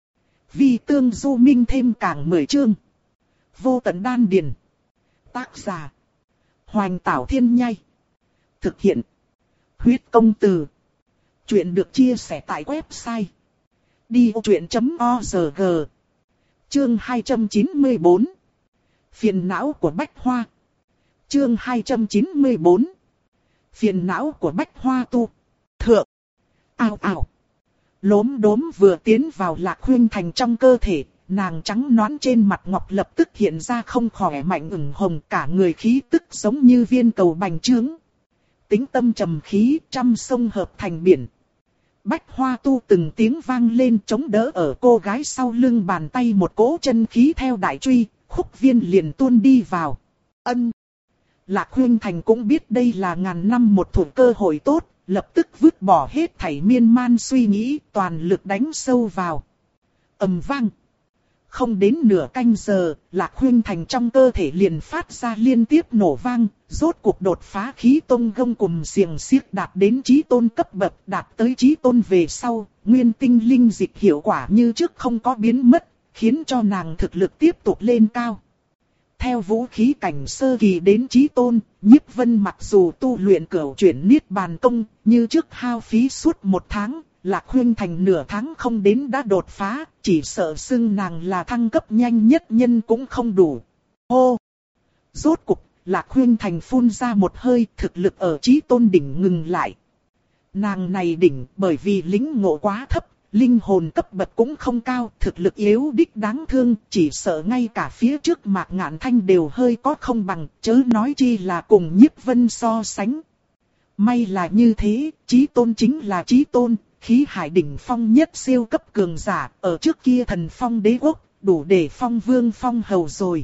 Vi tương du minh thêm càng mười chương. Vô tận đan điền. Tác giả. Hoành Tảo Thiên Nhai. Thực hiện. Huyết Công Từ. Chuyện được chia sẻ tại website. đi ô chuyện chấm org. Chương hai trăm chín mươi bốn. Phiền não của Bách Hoa. Chương hai trăm chín mươi bốn. Phiền não của Bách Hoa Tu. Thượng. Ao ào. Lốm đốm vừa tiến vào Lạc Khuyên Thành trong cơ thể. Nàng trắng nõn trên mặt ngọc lập tức hiện ra không khỏe mạnh ửng hồng, cả người khí tức giống như viên cầu bành trướng. Tính tâm trầm khí, trăm sông hợp thành biển. Bách Hoa Tu từng tiếng vang lên chống đỡ ở cô gái sau lưng, bàn tay một cỗ chân khí theo đại truy, khúc viên liền tuôn đi vào. Ân. Lạc Khuyên Thành cũng biết đây là ngàn năm một thủa cơ hội tốt, lập tức vứt bỏ hết thảy miên man suy nghĩ, toàn lực đánh sâu vào. Ầm vang. Không đến nửa canh giờ, Lạc Khuyên Thành trong cơ thể liền phát ra liên tiếp nổ vang, rốt cuộc đột phá khí tôn gông cùm xiềng xiếc đạt đến chí tôn cấp bậc, đạt tới chí tôn về sau, nguyên tinh linh dịch hiệu quả như trước không có biến mất, khiến cho nàng thực lực tiếp tục lên cao. Theo vũ khí cảnh sơ kỳ đến chí tôn, Nhiếp Vân mặc dù tu luyện cửu chuyển niết bàn công, như trước hao phí suốt một tháng, Lạc Huyên Thành nửa tháng không đến đã đột phá, chỉ sợ xưng nàng là thăng cấp nhanh nhất nhân cũng không đủ. Ô! Rốt cục, Lạc Huyên Thành phun ra một hơi, thực lực ở chí tôn đỉnh ngừng lại. Nàng này đỉnh bởi vì lính ngộ quá thấp, linh hồn cấp bậc cũng không cao, thực lực yếu đích đáng thương, chỉ sợ ngay cả phía trước Mạc Ngạn Thanh đều hơi có không bằng, chớ nói chi là cùng Nhiếp Vân so sánh. May là như thế, chí tôn chính là chí tôn, khí hải đỉnh phong nhất siêu cấp cường giả, ở trước kia thần phong đế quốc, đủ để phong vương phong hầu rồi.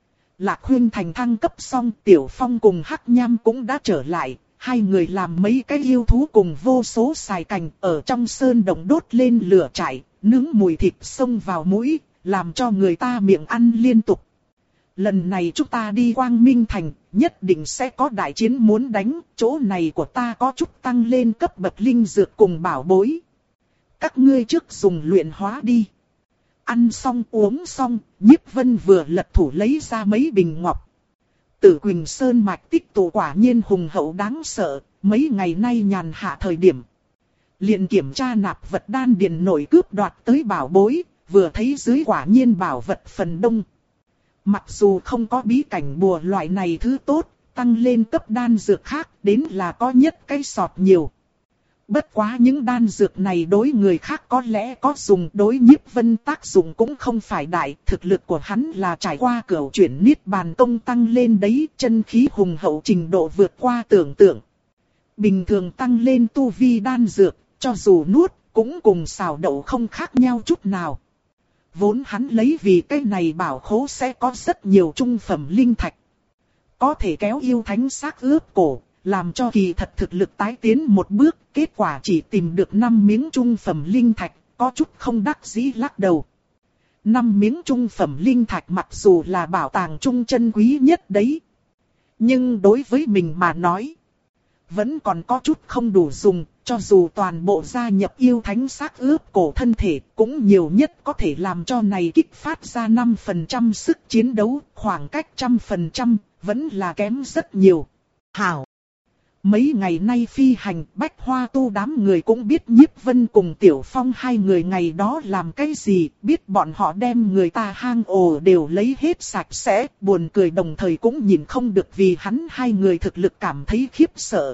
Lạc Huyên Thành thăng cấp xong, Tiểu Phong cùng Hắc Nham cũng đã trở lại. Hai người làm mấy cái yêu thú cùng vô số xài cành ở trong sơn động đốt lên lửa trại, nướng mùi thịt xông vào mũi, làm cho người ta miệng ăn liên tục. Lần này chúng ta đi Quang Minh Thành, nhất định sẽ có đại chiến muốn đánh, chỗ này của ta có chút tăng lên cấp bậc linh dược cùng bảo bối. Các ngươi trước dùng luyện hóa đi. Ăn xong uống xong, Nhiếp Vân vừa lật thủ lấy ra mấy bình ngọc. Tử Quỳnh Sơn mạch tích tụ quả nhiên hùng hậu đáng sợ, mấy ngày nay nhàn hạ thời điểm. Liền kiểm tra nạp vật đan điền nổi cướp đoạt tới bảo bối, vừa thấy dưới quả nhiên bảo vật phần đông. Mặc dù không có bí cảnh bùa loại này thứ tốt, tăng lên cấp đan dược khác đến là có nhất cái sọt nhiều. Bất quá những đan dược này đối người khác có lẽ có dùng, đối Nhiếp Vân tác dụng cũng không phải đại, thực lực của hắn là trải qua cửu chuyển niết bàn công tăng lên đấy, chân khí hùng hậu trình độ vượt qua tưởng tượng. Bình thường tăng lên tu vi đan dược, cho dù nuốt, cũng cùng xào đậu không khác nhau chút nào. Vốn hắn lấy vì cái này bảo khố sẽ có rất nhiều trung phẩm linh thạch. Có thể kéo yêu thánh xác ướp cổ, làm cho kỳ thật thực lực tái tiến một bước, kết quả chỉ tìm được năm miếng trung phẩm linh thạch, có chút không đắc dĩ lắc đầu. Năm miếng trung phẩm linh thạch mặc dù là bảo tàng trung chân quý nhất đấy. Nhưng đối với mình mà nói, vẫn còn có chút không đủ dùng, cho dù toàn bộ gia nhập yêu thánh xác ướp cổ thân thể, cũng nhiều nhất có thể làm cho này kích phát ra năm phần trăm sức chiến đấu, khoảng cách một trăm phần trăm, vẫn là kém rất nhiều. Hảo! Mấy ngày nay phi hành, Bách Hoa Tu đám người cũng biết Nhiếp Vân cùng Tiểu Phong hai người ngày đó làm cái gì, biết bọn họ đem người ta hang ổ đều lấy hết sạch sẽ, buồn cười đồng thời cũng nhìn không được vì hắn hai người thực lực cảm thấy khiếp sợ.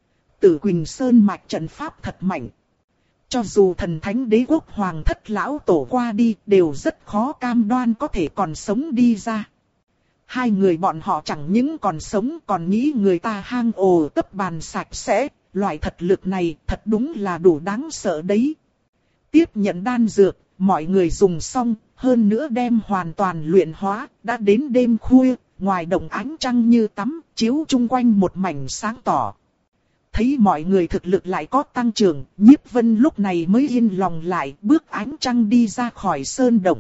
Tử Quỳnh Sơn mạch trận pháp thật mạnh. Cho dù thần thánh đế quốc hoàng thất lão tổ qua đi, đều rất khó cam đoan có thể còn sống đi ra. Hai người bọn họ chẳng những còn sống còn nghĩ người ta hang ổ tấp bàn sạch sẽ, loại thật lực này thật đúng là đủ đáng sợ đấy. Tiếp nhận đan dược, mọi người dùng xong, hơn nữa đem hoàn toàn luyện hóa, đã đến đêm khuya, ngoài đồng ánh trăng như tắm, chiếu chung quanh một mảnh sáng tỏ. Thấy mọi người thực lực lại có tăng trưởng, Nhiếp Vân lúc này mới yên lòng lại, bước ánh trăng đi ra khỏi sơn động.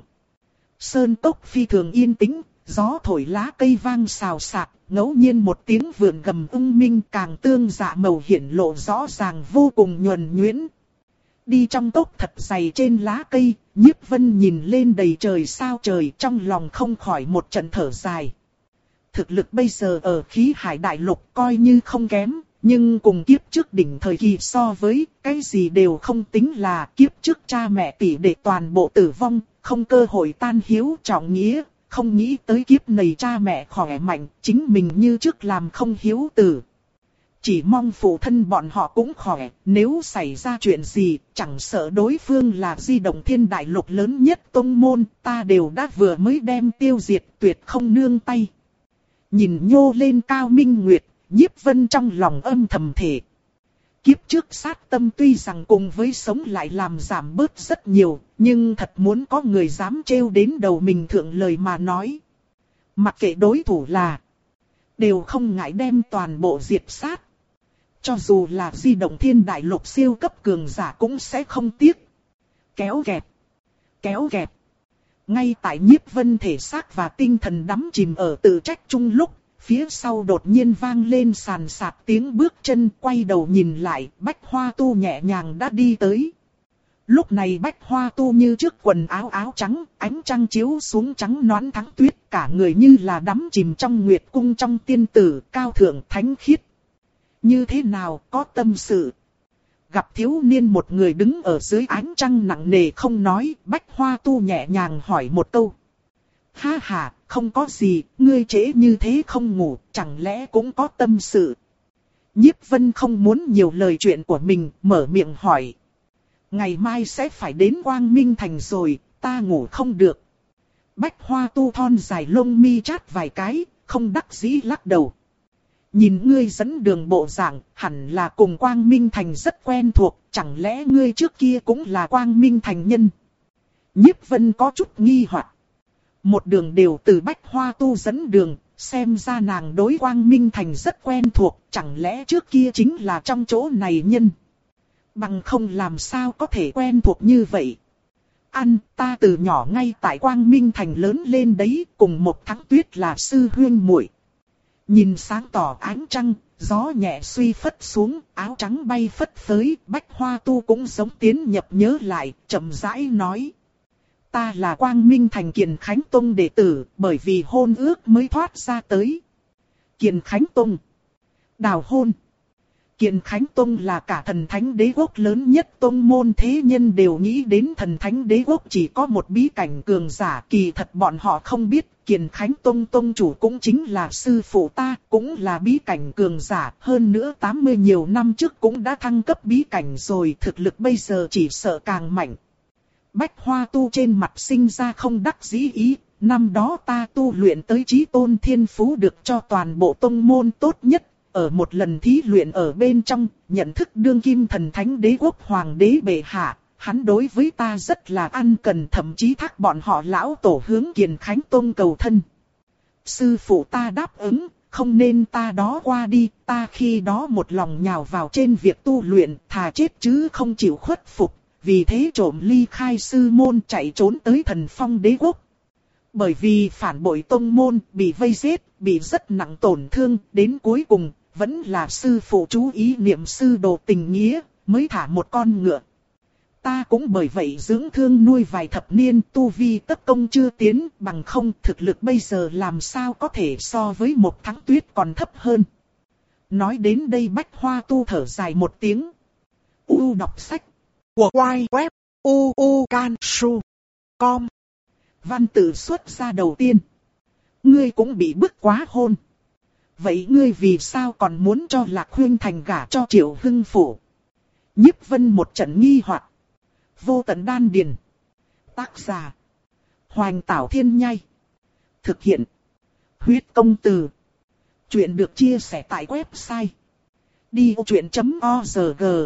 Sơn tốc phi thường yên tĩnh. Gió thổi lá cây vang xào xạc, ngẫu nhiên một tiếng vượn gầm ung minh càng tương dạ màu hiển lộ rõ ràng vô cùng nhuần nhuyễn. Đi trong tốc thật dày trên lá cây, Nhiếp Vân nhìn lên đầy trời sao trời trong lòng không khỏi một trận thở dài. Thực lực bây giờ ở khí hải đại lục coi như không kém, nhưng cùng kiếp trước đỉnh thời kỳ so với cái gì đều không tính là kiếp trước cha mẹ tỷ đệ toàn bộ tử vong, không cơ hội tan hiếu trọng nghĩa. Không nghĩ tới kiếp này cha mẹ khỏe mạnh, chính mình như trước làm không hiếu tử. Chỉ mong phụ thân bọn họ cũng khỏe, nếu xảy ra chuyện gì, chẳng sợ đối phương là di động thiên đại lục lớn nhất tông môn, ta đều đã vừa mới đem tiêu diệt tuyệt không nương tay. Nhìn nhô lên cao minh nguyệt, Nhiếp Vân trong lòng âm thầm thể. Kiếp trước sát tâm tuy rằng cùng với sống lại làm giảm bớt rất nhiều, nhưng thật muốn có người dám trêu đến đầu mình thượng lời mà nói. Mặc kệ đối thủ là, đều không ngại đem toàn bộ diệt sát. Cho dù là di động thiên đại lục siêu cấp cường giả cũng sẽ không tiếc. Kéo gẹp, kéo gẹp. Ngay tại Nhiếp Vân thể xác và tinh thần đắm chìm ở tự trách chung lúc, phía sau đột nhiên vang lên sàn sạt tiếng bước chân, quay đầu nhìn lại, Bách Hoa Tu nhẹ nhàng đã đi tới. Lúc này Bách Hoa Tu như trước quần áo áo trắng, ánh trăng chiếu xuống trắng nõn thắng tuyết, cả người như là đắm chìm trong nguyệt cung trong tiên tử, cao thượng thánh khiết. Như thế nào, có tâm sự? Gặp thiếu niên một người đứng ở dưới ánh trăng nặng nề không nói, Bách Hoa Tu nhẹ nhàng hỏi một câu. Ha ha, không có gì, ngươi trễ như thế không ngủ, chẳng lẽ cũng có tâm sự? Nhiếp Vân không muốn nhiều lời chuyện của mình, mở miệng hỏi. Ngày mai sẽ phải đến Quang Minh Thành rồi, ta ngủ không được. Bách Hoa Tu thon dài lông mi chát vài cái, không đắc dĩ lắc đầu. Nhìn ngươi dẫn đường bộ dạng, hẳn là cùng Quang Minh Thành rất quen thuộc, chẳng lẽ ngươi trước kia cũng là Quang Minh Thành nhân? Nhiếp Vân có chút nghi hoặc. Một đường đều từ Bách Hoa Tu dẫn đường, xem ra nàng đối Quang Minh Thành rất quen thuộc, chẳng lẽ trước kia chính là trong chỗ này nhân? Bằng không làm sao có thể quen thuộc như vậy? Ăn, ta từ nhỏ ngay tại Quang Minh Thành lớn lên đấy, cùng một tháng tuyết là sư huyên muội. Nhìn sáng tỏ ánh trăng, gió nhẹ suy phất xuống, áo trắng bay phất phới, Bách Hoa Tu cũng giống tiến nhập nhớ lại, chậm rãi nói. Ta là Quang Minh Thành Kiền Khánh Tông đệ tử, bởi vì hôn ước mới thoát ra tới. Kiền Khánh Tông. Đào hôn. Kiền Khánh Tông là cả thần thánh đế quốc lớn nhất tông môn, thế nhân đều nghĩ đến thần thánh đế quốc chỉ có một bí cảnh cường giả, kỳ thật bọn họ không biết. Kiền Khánh Tông tông chủ cũng chính là sư phụ ta, cũng là bí cảnh cường giả, hơn nữa tám mươi nhiều năm trước cũng đã thăng cấp bí cảnh rồi, thực lực bây giờ chỉ sợ càng mạnh. Bách Hoa Tu trên mặt sinh ra không đắc dĩ ý, năm đó ta tu luyện tới chí tôn thiên phú được cho toàn bộ tông môn tốt nhất, ở một lần thí luyện ở bên trong, nhận thức đương kim thần thánh đế quốc hoàng đế bệ hạ. Hắn đối với ta rất là ân cần, thậm chí thác bọn họ lão tổ hướng Kiền Khánh Tông cầu thân. Sư phụ ta đáp ứng, không nên ta đó qua đi, ta khi đó một lòng nhào vào trên việc tu luyện, thà chết chứ không chịu khuất phục, vì thế trộm ly khai sư môn chạy trốn tới Thần Phong đế quốc. Bởi vì phản bội tông môn, bị vây giết, bị rất nặng tổn thương, đến cuối cùng, vẫn là sư phụ chú ý niệm sư đồ tình nghĩa, mới thả một con ngựa. Ta cũng bởi vậy dưỡng thương nuôi vài thập niên, tu vi tất công chưa tiến, bằng không thực lực bây giờ làm sao có thể so với một tháng tuyết còn thấp hơn. Nói đến đây Bách Hoa Tu thở dài một tiếng. U đọc sách. Của Quai Web. U U Can Su. Com. Văn tự xuất ra đầu tiên. Ngươi cũng bị bức quá hôn. Vậy ngươi vì sao còn muốn cho Lạc Huyên Thành gả cho Triệu Hưng Phủ? Nhiếp Vân một trận nghi hoặc. Vô tận đan điền. Tác giả. Hoành Tảo Thiên Nhai. Thực hiện. Huyết công từ. Chuyện được chia sẻ tại website. đi ô chuyện chấm org.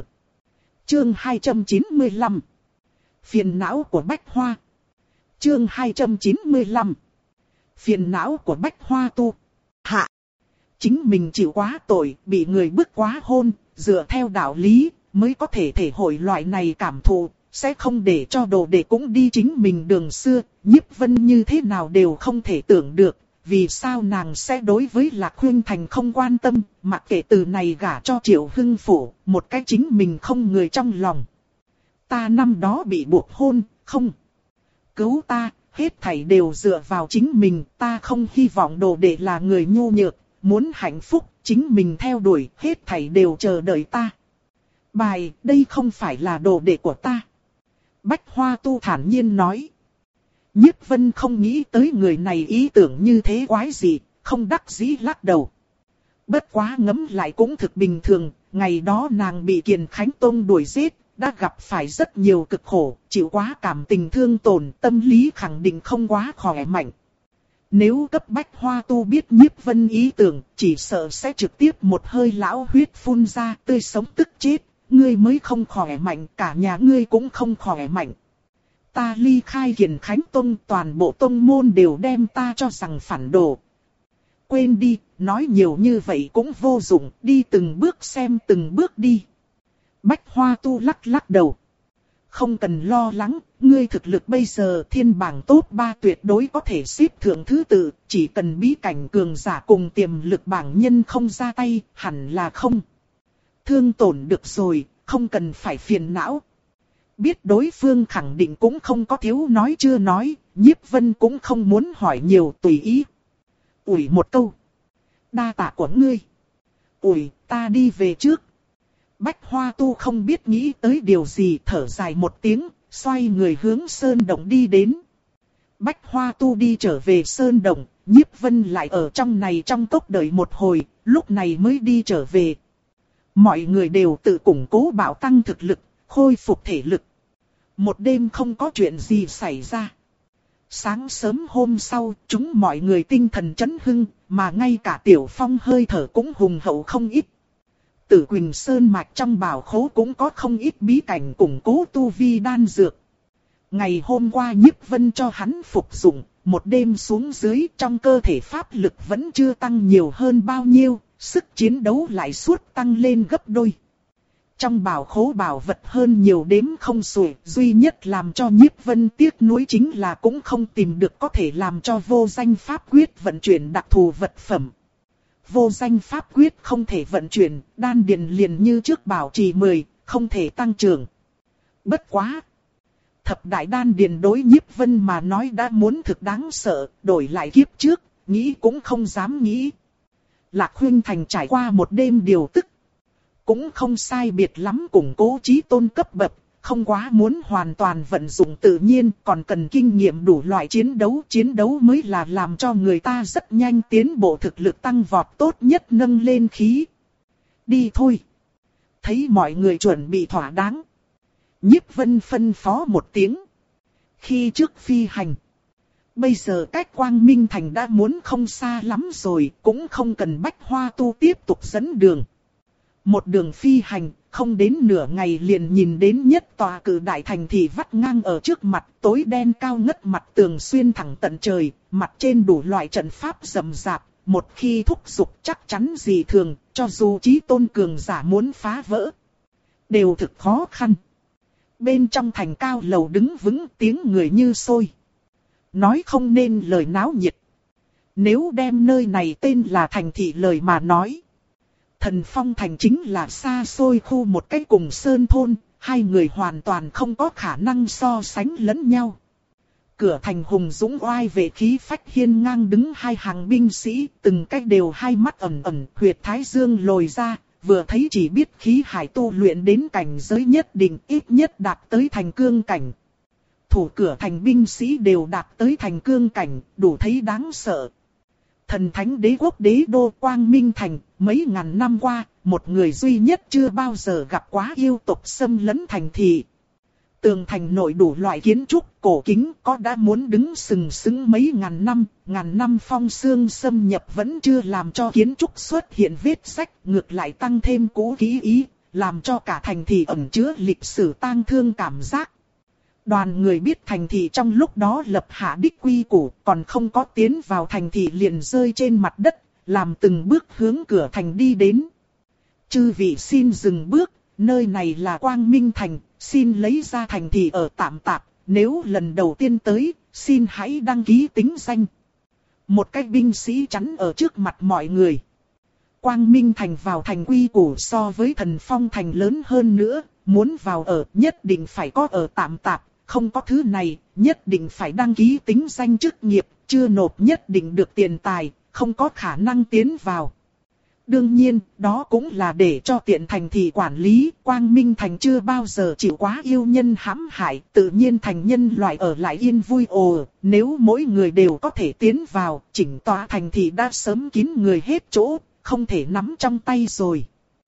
Chương hai trăm chín mươi lăm. Phiền não của Bách Hoa. Chương hai trăm chín mươi lăm. Phiền não của Bách Hoa Tu. Hạ. Chính mình chịu quá tội, bị người bức quá hôn, dựa theo đạo lý, mới có thể thể hội loại này cảm thụ. Sẽ không để cho đồ đệ cũng đi chính mình đường xưa, Nhiếp Vân như thế nào đều không thể tưởng được, vì sao nàng sẽ đối với Lạc Huyên Thành không quan tâm, mặc kệ từ này gả cho Triệu Hưng Phủ, một cái chính mình không người trong lòng. Ta năm đó bị buộc hôn, không cứu ta, hết thảy đều dựa vào chính mình, ta không hy vọng đồ đệ là người nhu nhược, muốn hạnh phúc, chính mình theo đuổi, hết thảy đều chờ đợi ta. Bài, đây không phải là đồ đệ của ta. Bách Hoa Tu thản nhiên nói. Nhiếp Vân không nghĩ tới người này ý tưởng như thế quái gì, không đắc dĩ lắc đầu. Bất quá ngẫm lại cũng thực bình thường, ngày đó nàng bị Kiền Khánh Tông đuổi giết, đã gặp phải rất nhiều cực khổ, chịu quá cảm tình thương tổn, tâm lý khẳng định không quá khỏe mạnh. Nếu cấp Bách Hoa Tu biết Nhiếp Vân ý tưởng, chỉ sợ sẽ trực tiếp một hơi lão huyết phun ra, tươi sống tức chết. Ngươi mới không khỏe mạnh, cả nhà ngươi cũng không khỏe mạnh. Ta ly khai Kiền Khánh Tông, toàn bộ tông môn đều đem ta cho rằng phản đồ. Quên đi, nói nhiều như vậy cũng vô dụng, đi từng bước xem từng bước đi. Bách Hoa Tu lắc lắc đầu. Không cần lo lắng, ngươi thực lực bây giờ thiên bảng top ba tuyệt đối có thể xếp thượng thứ tự, chỉ cần bí cảnh cường giả cùng tiềm lực bảng nhân không ra tay, hẳn là không. Thương tổn được rồi, không cần phải phiền não. Biết đối phương khẳng định cũng không có thiếu nói chưa nói, Nhiếp Vân cũng không muốn hỏi nhiều, tùy ý. Ủi một câu. Đa tạ của ngươi. Ủi, ta đi về trước. Bách Hoa Tu không biết nghĩ tới điều gì, thở dài một tiếng, xoay người hướng Sơn Động đi đến. Bách Hoa Tu đi trở về Sơn Động, Nhiếp Vân lại ở trong này trong cốc đợi một hồi, lúc này mới đi trở về. Mọi người đều tự củng cố bảo tăng thực lực, khôi phục thể lực. Một đêm không có chuyện gì xảy ra. Sáng sớm hôm sau, chúng mọi người tinh thần chấn hưng, mà ngay cả Tiểu Phong hơi thở cũng hùng hậu không ít. Tử Quỳnh Sơn mạch trong bảo khố cũng có không ít bí cảnh củng cố tu vi đan dược. Ngày hôm qua Nhiếp Vân cho hắn phục dụng, một đêm xuống dưới trong cơ thể pháp lực vẫn chưa tăng nhiều hơn bao nhiêu, sức chiến đấu lại suốt tăng lên gấp đôi. Trong bảo khố bảo vật hơn nhiều đếm không xuể, duy nhất làm cho Nhiếp Vân tiếc nuối chính là cũng không tìm được có thể làm cho vô danh pháp quyết vận chuyển đặc thù vật phẩm. Vô danh pháp quyết không thể vận chuyển, đan điền liền như trước bảo trì mười, không thể tăng trưởng. Bất quá! Thập đại đan điền đối Nhiếp Vân mà nói đã muốn thực đáng sợ, đổi lại kiếp trước, nghĩ cũng không dám nghĩ. Lạc Huyên Thành trải qua một đêm điều tức. Cũng không sai biệt lắm củng cố chí tôn cấp bậc, không quá muốn hoàn toàn vận dụng tự nhiên, còn cần kinh nghiệm đủ loại chiến đấu. Chiến đấu mới là làm cho người ta rất nhanh tiến bộ thực lực tăng vọt tốt nhất nâng lên khí. Đi thôi. Thấy mọi người chuẩn bị thỏa đáng. Nhiếp Vân phân phó một tiếng. Khi trước phi hành. Bây giờ cách Quang Minh Thành đã muốn không xa lắm rồi, cũng không cần Bách Hoa Tu tiếp tục dẫn đường. Một đường phi hành, không đến nửa ngày liền nhìn đến nhất tòa cử đại thành thị vắt ngang ở trước mặt, tối đen cao ngất mặt tường xuyên thẳng tận trời, mặt trên đủ loại trận pháp rầm rạp, một khi thúc giục chắc chắn gì thường, cho dù chí tôn cường giả muốn phá vỡ, đều thực khó khăn. Bên trong thành cao lầu đứng vững tiếng người như sôi. Nói không nên lời náo nhiệt. Nếu đem nơi này tên là thành thị lời mà nói. Thần Phong Thành chính là xa xôi khu một cái cùng sơn thôn, hai người hoàn toàn không có khả năng so sánh lẫn nhau. Cửa thành hùng dũng oai vệ khí phách hiên ngang đứng hai hàng binh sĩ, từng cách đều hai mắt ẩn ẩn, huyệt thái dương lồi ra, vừa thấy chỉ biết khí hải tu luyện đến cảnh giới nhất định, ít nhất đạt tới thành cương cảnh. Thủ cửa thành binh sĩ đều đạt tới thành cương cảnh, đủ thấy đáng sợ. Thần thánh đế quốc đế đô Quang Minh Thành, mấy ngàn năm qua, một người duy nhất chưa bao giờ gặp quá yêu tộc xâm lấn thành thị. Tường thành nội đủ loại kiến trúc cổ kính có đã muốn đứng sừng sững mấy ngàn năm, ngàn năm phong sương xâm nhập vẫn chưa làm cho kiến trúc xuất hiện vết rách, ngược lại tăng thêm cũ kỹ ý, làm cho cả thành thị ẩn chứa lịch sử tang thương cảm giác. Đoàn người biết thành thị trong lúc đó lập hạ đích quy củ, còn không có tiến vào thành thị liền rơi trên mặt đất, làm từng bước hướng cửa thành đi đến. Chư vị xin dừng bước, nơi này là Quang Minh Thành, xin lấy ra thành thị ở tạm tạp, nếu lần đầu tiên tới, xin hãy đăng ký tính danh. Một cái binh sĩ chắn ở trước mặt mọi người. Quang Minh Thành vào thành quy củ so với Thần Phong Thành lớn hơn nữa, muốn vào ở nhất định phải có ở tạm tạp. Không có thứ này, nhất định phải đăng ký tính danh chức nghiệp, chưa nộp nhất định được tiền tài, không có khả năng tiến vào. Đương nhiên, đó cũng là để cho tiện thành thị quản lý, Quang Minh Thành chưa bao giờ chịu quá yêu nhân hãm hại, tự nhiên thành nhân loại ở lại yên vui ồ, nếu mỗi người đều có thể tiến vào, chỉnh tòa thành thị đã sớm kín người hết chỗ, không thể nắm trong tay rồi.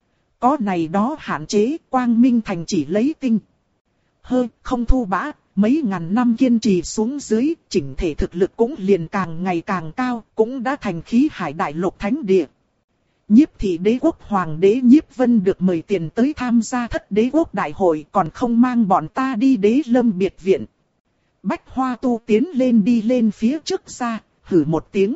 Có này đó hạn chế, Quang Minh Thành chỉ lấy tinh. Hơi, không thu bã, mấy ngàn năm kiên trì xuống dưới, chỉnh thể thực lực cũng liền càng ngày càng cao, cũng đã thành khí hải đại lục thánh địa. Nhiếp thị đế quốc hoàng đế Nhiếp Vân được mời tiền tới tham gia thất đế quốc đại hội, còn không mang bọn ta đi đế lâm biệt viện. Bách Hoa Tu tiến lên đi lên phía trước ra, hử một tiếng.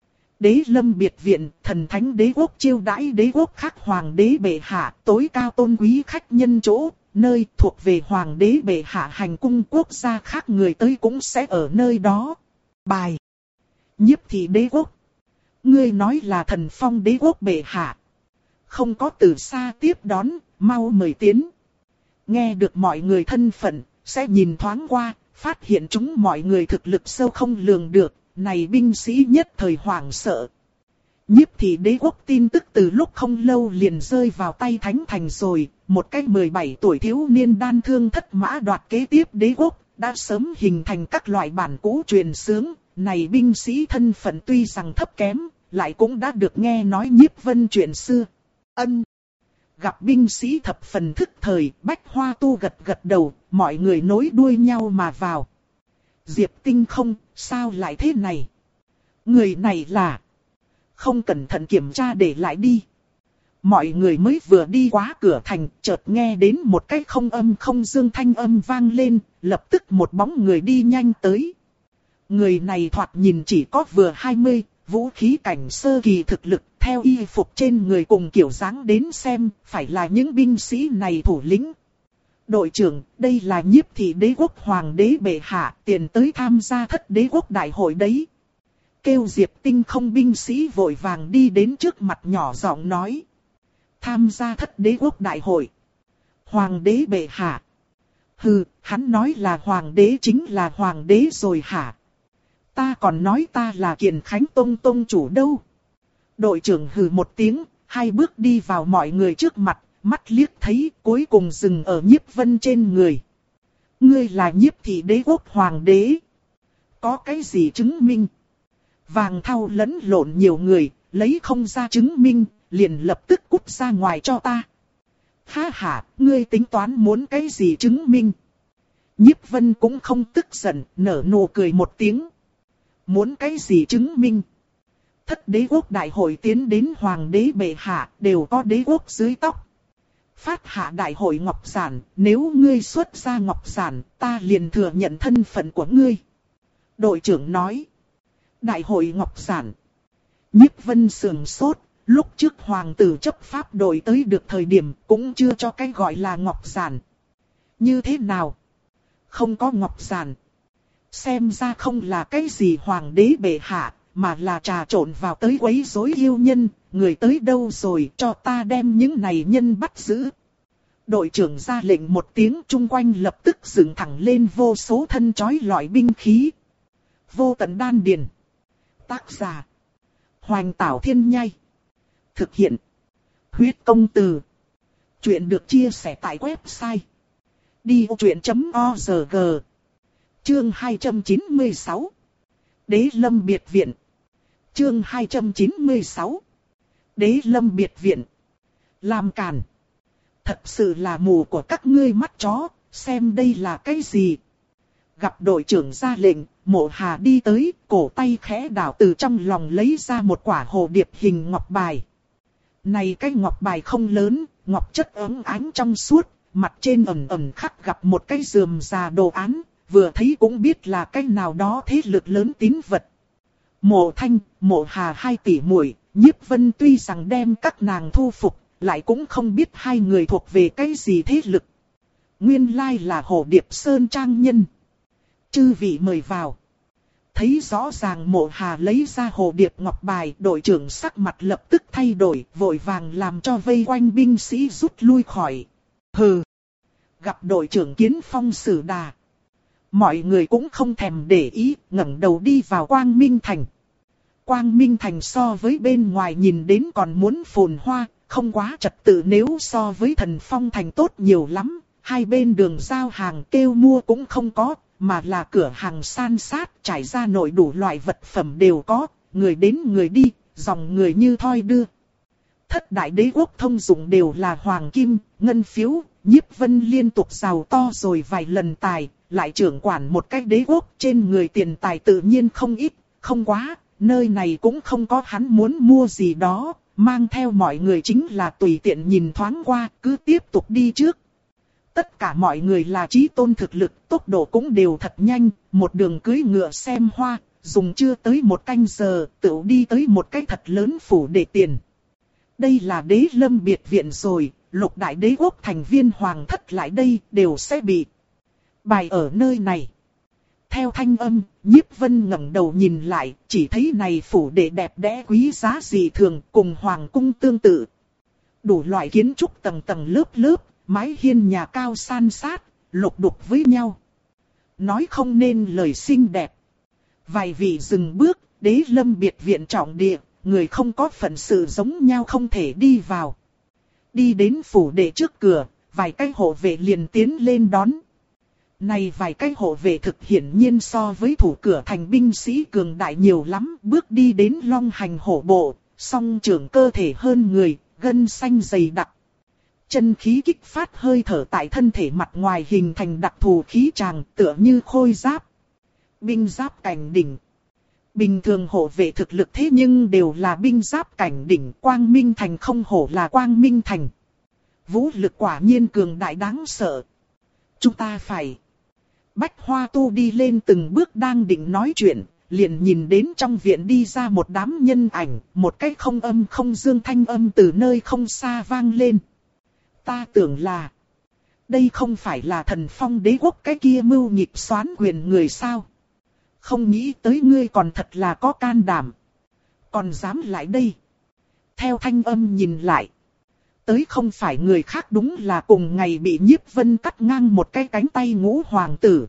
Đế lâm biệt viện, thần thánh đế quốc chiêu đãi đế quốc khác hoàng đế bệ hạ, tối cao tôn quý khách nhân chỗ. Nơi thuộc về hoàng đế bệ hạ hành cung, quốc gia khác người tới cũng sẽ ở nơi đó. Bài. Nhiếp thị đế quốc. Ngươi nói là Thần Phong đế quốc bệ hạ. Không có từ xa tiếp đón, mau mời tiến. nghe được mọi người thân phận, sẽ nhìn thoáng qua, phát hiện chúng mọi người thực lực sâu không lường được, này binh sĩ nhất thời hoảng sợ. Nhiếp thị đế quốc tin tức từ lúc không lâu liền rơi vào tay Thánh Thành rồi, một cái mười bảy tuổi thiếu niên đan thương thất mã đoạt kế tiếp đế quốc, đã sớm hình thành các loại bản cũ truyền xướng, này binh sĩ thân phận tuy rằng thấp kém, lại cũng đã được nghe nói Nhiếp Vân chuyện xưa. Ân. Gặp binh sĩ thập phần thức thời, Bách Hoa Tu gật gật đầu, mọi người nối đuôi nhau mà vào. Diệp Tinh không, sao lại thế này? Người này là... Không cẩn thận kiểm tra để lại đi. Mọi người mới vừa đi qua cửa thành, chợt nghe đến một cái không âm không dương thanh âm vang lên, lập tức một bóng người đi nhanh tới. Người này thoạt nhìn chỉ có vừa hai mươi, vũ khí cảnh sơ kỳ thực lực, theo y phục trên người cùng kiểu dáng đến xem, phải là những binh sĩ này thủ lĩnh. Đội trưởng, đây là Nhiếp thị đế quốc hoàng đế bệ hạ, tiền tới tham gia thất đế quốc đại hội đấy. Kêu Diệp Tinh không binh sĩ vội vàng đi đến trước mặt nhỏ giọng nói. Tham gia thất đế quốc đại hội. Hoàng đế bệ hạ. Hừ, hắn nói là hoàng đế chính là hoàng đế rồi hả? Ta còn nói ta là Kiền Khánh Tông Tông chủ đâu. Đội trưởng hừ một tiếng, hai bước đi vào mọi người trước mặt, mắt liếc thấy cuối cùng dừng ở Nhiếp Vân trên người. Ngươi là Nhiếp thị đế quốc hoàng đế. Có cái gì chứng minh? Vàng thau lẫn lộn nhiều người, lấy không ra chứng minh, liền lập tức cút ra ngoài cho ta. Ha ha, ngươi tính toán muốn cái gì chứng minh? Nhiếp Vân cũng không tức giận, nở nụ cười một tiếng. Muốn cái gì chứng minh? Thất đế quốc đại hội tiến đến hoàng đế bệ hạ, đều có đế quốc dưới tóc. Phát hạ đại hội ngọc giản, nếu ngươi xuất ra ngọc giản, ta liền thừa nhận thân phận của ngươi. Đội trưởng nói. Đại hội ngọc giản. Nhiếp Vân sườn sốt, lúc trước hoàng tử chấp pháp đội tới được thời điểm cũng chưa cho cái gọi là ngọc giản. Như thế nào? Không có ngọc giản. Xem ra không là cái gì hoàng đế bệ hạ, mà là trà trộn vào tới quấy rối yêu nhân, người tới đâu rồi cho ta đem những này nhân bắt giữ. Đội trưởng ra lệnh một tiếng, chung quanh lập tức dựng thẳng lên vô số thân chói lọi binh khí. Vô tận đan điền. Tác giả. Hoành Tảo Thiên Nhai. Thực hiện. Huyết Công Từ. Chuyện được chia sẻ tại website. đi ô chuyện chấm o rờ gi. Chương hai trăm chín mươi sáu. Đế Lâm Biệt Viện. Chương hai trăm chín mươi sáu. Đế Lâm Biệt Viện. Làm càn. Thật sự là mù của các ngươi mắt chó, xem đây là cái gì. Gặp đội trưởng ra lệnh, Mộ Hà đi tới, cổ tay khẽ đảo từ trong lòng lấy ra một quả hồ điệp hình ngọc bài. Này cái ngọc bài không lớn, ngọc chất óng ánh trong suốt, mặt trên ẩn ẩn khắc gặp một cái rườm rà đồ án, vừa thấy cũng biết là cái nào đó thế lực lớn tín vật. Mộ Thanh, Mộ Hà hai tỷ muội, Nhiếp Vân tuy rằng đem các nàng thu phục, lại cũng không biết hai người thuộc về cái gì thế lực. Nguyên lai là Hồ Điệp Sơn trang nhân. Chư vị mời vào. Thấy rõ ràng Mộ Hà lấy ra hồ điệp ngọc bài, đội trưởng sắc mặt lập tức thay đổi, vội vàng làm cho vây quanh binh sĩ rút lui khỏi. Hừ. Gặp đội trưởng Kiến Phong xử đà. Mọi người cũng không thèm để ý, ngẩng đầu đi vào Quang Minh Thành. Quang Minh Thành so với bên ngoài nhìn đến còn muốn phồn hoa, không quá trật tự nếu so với Thần Phong Thành tốt nhiều lắm. Hai bên đường giao hàng kêu mua cũng không có, mà là cửa hàng san sát trải ra nội đủ loại vật phẩm đều có, người đến người đi, dòng người như thoi đưa. Thất đại đế quốc thông dụng đều là hoàng kim, ngân phiếu, Nhiếp Vân liên tục giàu to rồi vài lần tài, lại trưởng quản một cái đế quốc, trên người tiền tài tự nhiên không ít, không quá, nơi này cũng không có hắn muốn mua gì đó, mang theo mọi người chính là tùy tiện nhìn thoáng qua, cứ tiếp tục đi trước. Tất cả mọi người là chí tôn thực lực, tốc độ cũng đều thật nhanh, một đường cưỡi ngựa xem hoa, dùng chưa tới một canh giờ, tự đi tới một cái thật lớn phủ để tiền. Đây là Đế Lâm Biệt Viện rồi, lục đại đế quốc thành viên hoàng thất lại đây đều sẽ bị bài ở nơi này. Theo thanh âm, Nhiếp Vân ngẩng đầu nhìn lại, chỉ thấy này phủ đệ đẹp đẽ quý giá dị thường, cùng hoàng cung tương tự. Đủ loại kiến trúc tầng tầng lớp lớp, mái hiên nhà cao san sát, lục đục với nhau. Nói không nên lời xinh đẹp. Vài vị dừng bước, Đế Lâm biệt viện trọng địa, người không có phận sự giống nhau không thể đi vào. Đi đến phủ đệ trước cửa, vài cái hộ vệ liền tiến lên đón. Này vài cái hộ vệ thực hiển nhiên so với thủ cửa thành binh sĩ cường đại nhiều lắm, bước đi đến long hành hổ bộ, song trưởng cơ thể hơn người, gân xanh dày đặc. Chân khí kích phát hơi thở tại thân thể mặt ngoài hình thành đặc thù khí tràng tựa như khôi giáp. Binh giáp cảnh đỉnh. Bình thường hộ vệ thực lực thế nhưng đều là binh giáp cảnh đỉnh, Quang Minh Thành không hổ là Quang Minh Thành. Vũ lực quả nhiên cường đại đáng sợ. Chúng ta phải. Bách Hoa Tu đi lên từng bước đang định nói chuyện, liền nhìn đến trong viện đi ra một đám nhân ảnh, một cái không âm không dương thanh âm từ nơi không xa vang lên. Ta tưởng là, đây không phải là Thần Phong Đế Quốc cái kia mưu nhịp xoán quyền người sao? Không nghĩ tới ngươi còn thật là có can đảm. Còn dám lại đây. Theo thanh âm nhìn lại. Tới không phải người khác, đúng là cùng ngày bị Nhiếp Vân cắt ngang một cái cánh tay Ngũ Hoàng tử.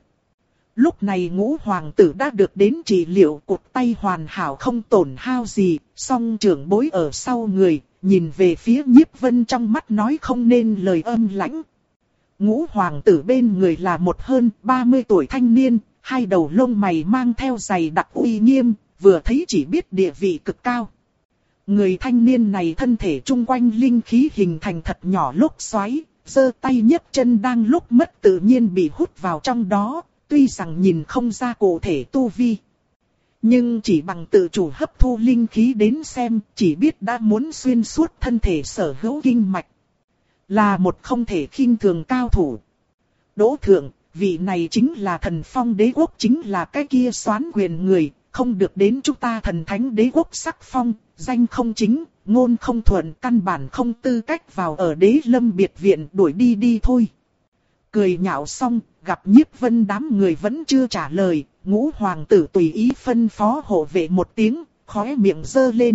Lúc này Ngũ Hoàng tử đã được đến trị liệu, cụt tay hoàn hảo không tổn hao gì, song trưởng bối ở sau người, nhìn về phía Nhiếp Vân trong mắt nói không nên lời âm lãnh. Ngũ Hoàng tử bên người là một hơn ba mươi tuổi thanh niên, hai đầu lông mày mang theo dày đặc uy nghiêm, vừa thấy chỉ biết địa vị cực cao. Người thanh niên này thân thể chung quanh linh khí hình thành thật nhỏ lốc xoáy, giơ tay nhấc chân đang lúc mất tự nhiên bị hút vào trong đó, tuy rằng nhìn không ra cụ thể tu vi. Nhưng chỉ bằng tự chủ hấp thu linh khí đến xem, chỉ biết đã muốn xuyên suốt thân thể sở hữu kinh mạch. Là một không thể khinh thường cao thủ. Đỗ thượng, vị này chính là Thần Phong Đế Quốc, chính là cái kia soán quyền người, không được đến chúng ta Thần Thánh Đế Quốc sắc phong, danh không chính, ngôn không thuận, căn bản không tư cách vào ở Đế Lâm biệt viện, đuổi đi đi thôi. Cười nhạo xong, gặp Nhiếp Vân đám người vẫn chưa trả lời, Ngũ Hoàng tử tùy ý phân phó hộ vệ một tiếng, khóe miệng giơ lên.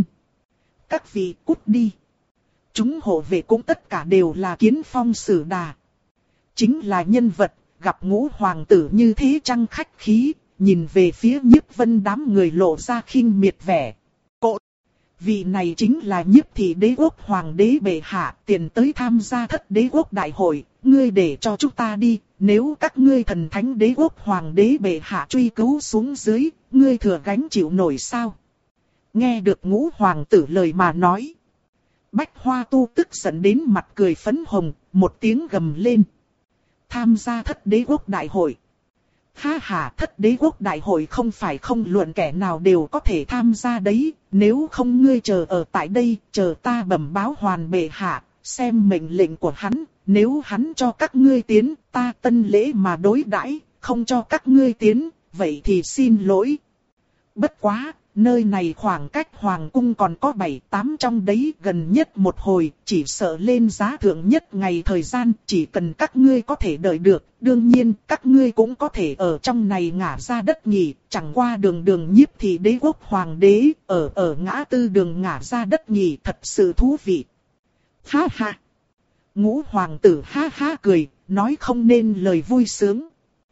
Các vị cút đi. Chúng hộ vệ cũng tất cả đều là kiến phong sử đà. Chính là nhân vật, gặp Ngũ Hoàng tử như thế trăng khách khí, nhìn về phía Nhiếp Vân đám người lộ ra khinh miệt vẻ. Cộn! Vị này chính là Nhiếp thị Đế Quốc Hoàng đế bệ hạ, tiền tới tham gia Thất Đế Quốc đại hội, ngươi để cho chúng ta đi, nếu các ngươi Thần Thánh Đế Quốc Hoàng đế bệ hạ truy cứu xuống dưới, ngươi thừa gánh chịu nổi sao? Nghe được Ngũ Hoàng tử lời mà nói. Bách Hoa Tu tức giận đến mặt cười phấn hồng, một tiếng gầm lên. Tham gia Thất Đế Quốc đại hội. Ha ha, Thất Đế Quốc đại hội không phải không luận kẻ nào đều có thể tham gia đấy, nếu không ngươi chờ ở tại đây, chờ ta bẩm báo Hoàn bệ hạ, xem mệnh lệnh của hắn, nếu hắn cho các ngươi tiến, ta tân lễ mà đối đãi, không cho các ngươi tiến, vậy thì xin lỗi. Bất quá, nơi này khoảng cách Hoàng cung còn có bảy tám trong đấy, gần nhất một hồi, chỉ sợ lên giá thượng nhất ngày thời gian, chỉ cần các ngươi có thể đợi được, đương nhiên các ngươi cũng có thể ở trong này ngả ra đất nghỉ, chẳng qua đường đường Nhiếp thị Đế Quốc Hoàng đế, ở ở ngã tư đường ngả ra đất nghỉ thật sự thú vị. Ha ha! Ngũ Hoàng tử ha ha cười, nói không nên lời vui sướng.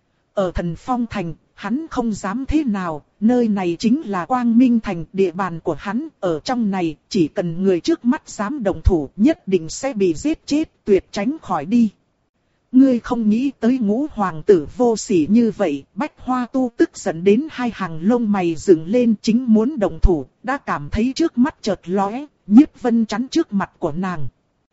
Ở Thần Phong Thành, hắn không dám thế nào, nơi này chính là Quang Minh Thành, địa bàn của hắn, ở trong này, chỉ cần người trước mắt dám động thủ, nhất định sẽ bị giết chết, tuyệt tránh khỏi đi. Ngươi không nghĩ tới Ngũ Hoàng tử vô sỉ như vậy, Bách Hoa Tu tức giận đến hai hàng lông mày dựng lên, chính muốn động thủ, đã cảm thấy trước mắt chợt lóe, Nhiếp Vân chắn trước mặt của nàng.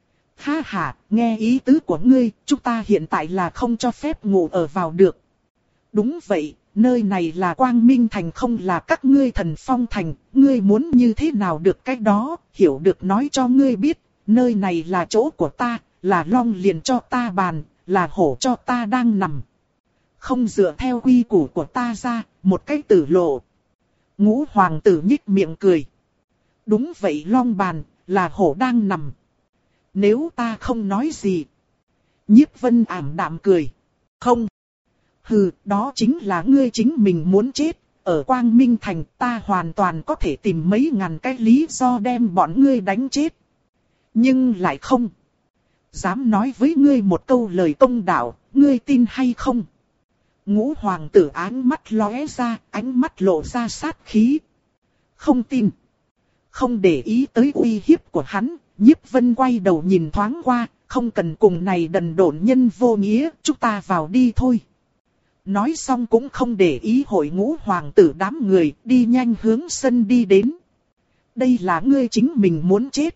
Ha ha, nghe ý tứ của ngươi, chúng ta hiện tại là không cho phép ngủ ở vào được. Đúng vậy, nơi này là Quang Minh Thành không là các ngươi Thần Phong Thành, ngươi muốn như thế nào được cái đó, hiểu được nói cho ngươi biết, nơi này là chỗ của ta, là long liền cho ta bàn, là hổ cho ta đang nằm. Không dựa theo quy củ của ta ra, một cái tử lộ. Ngũ Hoàng tử nhích miệng cười. Đúng vậy, long bàn, là hổ đang nằm. Nếu ta không nói gì. Nhiếp Vân ảm đạm cười. Không. Hừ, đó chính là ngươi chính mình muốn chết. Ở Quang Minh Thành ta hoàn toàn có thể tìm mấy ngàn cái lý do đem bọn ngươi đánh chết. Nhưng lại không. Dám nói với ngươi một câu lời công đạo, ngươi tin hay không? Ngũ hoàng tử ánh mắt lóe ra, ánh mắt lộ ra sát khí. Không tin. Không để ý tới uy hiếp của hắn, Nhiếp Vân quay đầu nhìn thoáng qua, không cần cùng này đần độn nhân vô nghĩa, chúng ta vào đi thôi. Nói xong cũng không để ý hội ngũ hoàng tử đám người, đi nhanh hướng sân đi đến. Đây là ngươi chính mình muốn chết.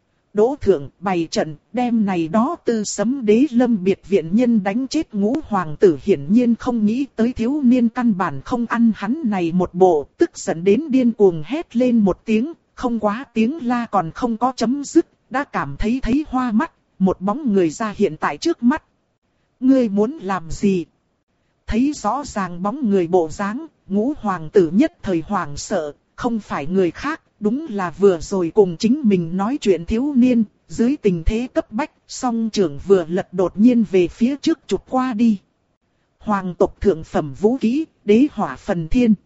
Đỗ thượng bày trận, đem này đó tư sấm đế lâm biệt viện nhân đánh chết. Ngũ hoàng tử hiển nhiên không nghĩ tới thiếu niên căn bản không ăn hắn này một bộ, tức giận đến điên cuồng hét lên một tiếng, không quá tiếng la còn không có chấm dứt, đã cảm thấy thấy hoa mắt, một bóng người ra hiện tại trước mắt. Ngươi muốn làm gì? Thấy rõ ràng bóng người bộ dáng, ngũ hoàng tử nhất thời hoảng sợ, không phải người khác, đúng là vừa rồi cùng chính mình nói chuyện thiếu niên, dưới tình thế cấp bách, song trưởng vừa lật đột nhiên về phía trước chụp qua đi. Hoàng tộc thượng phẩm vũ kỹ, đế hỏa phần thiên.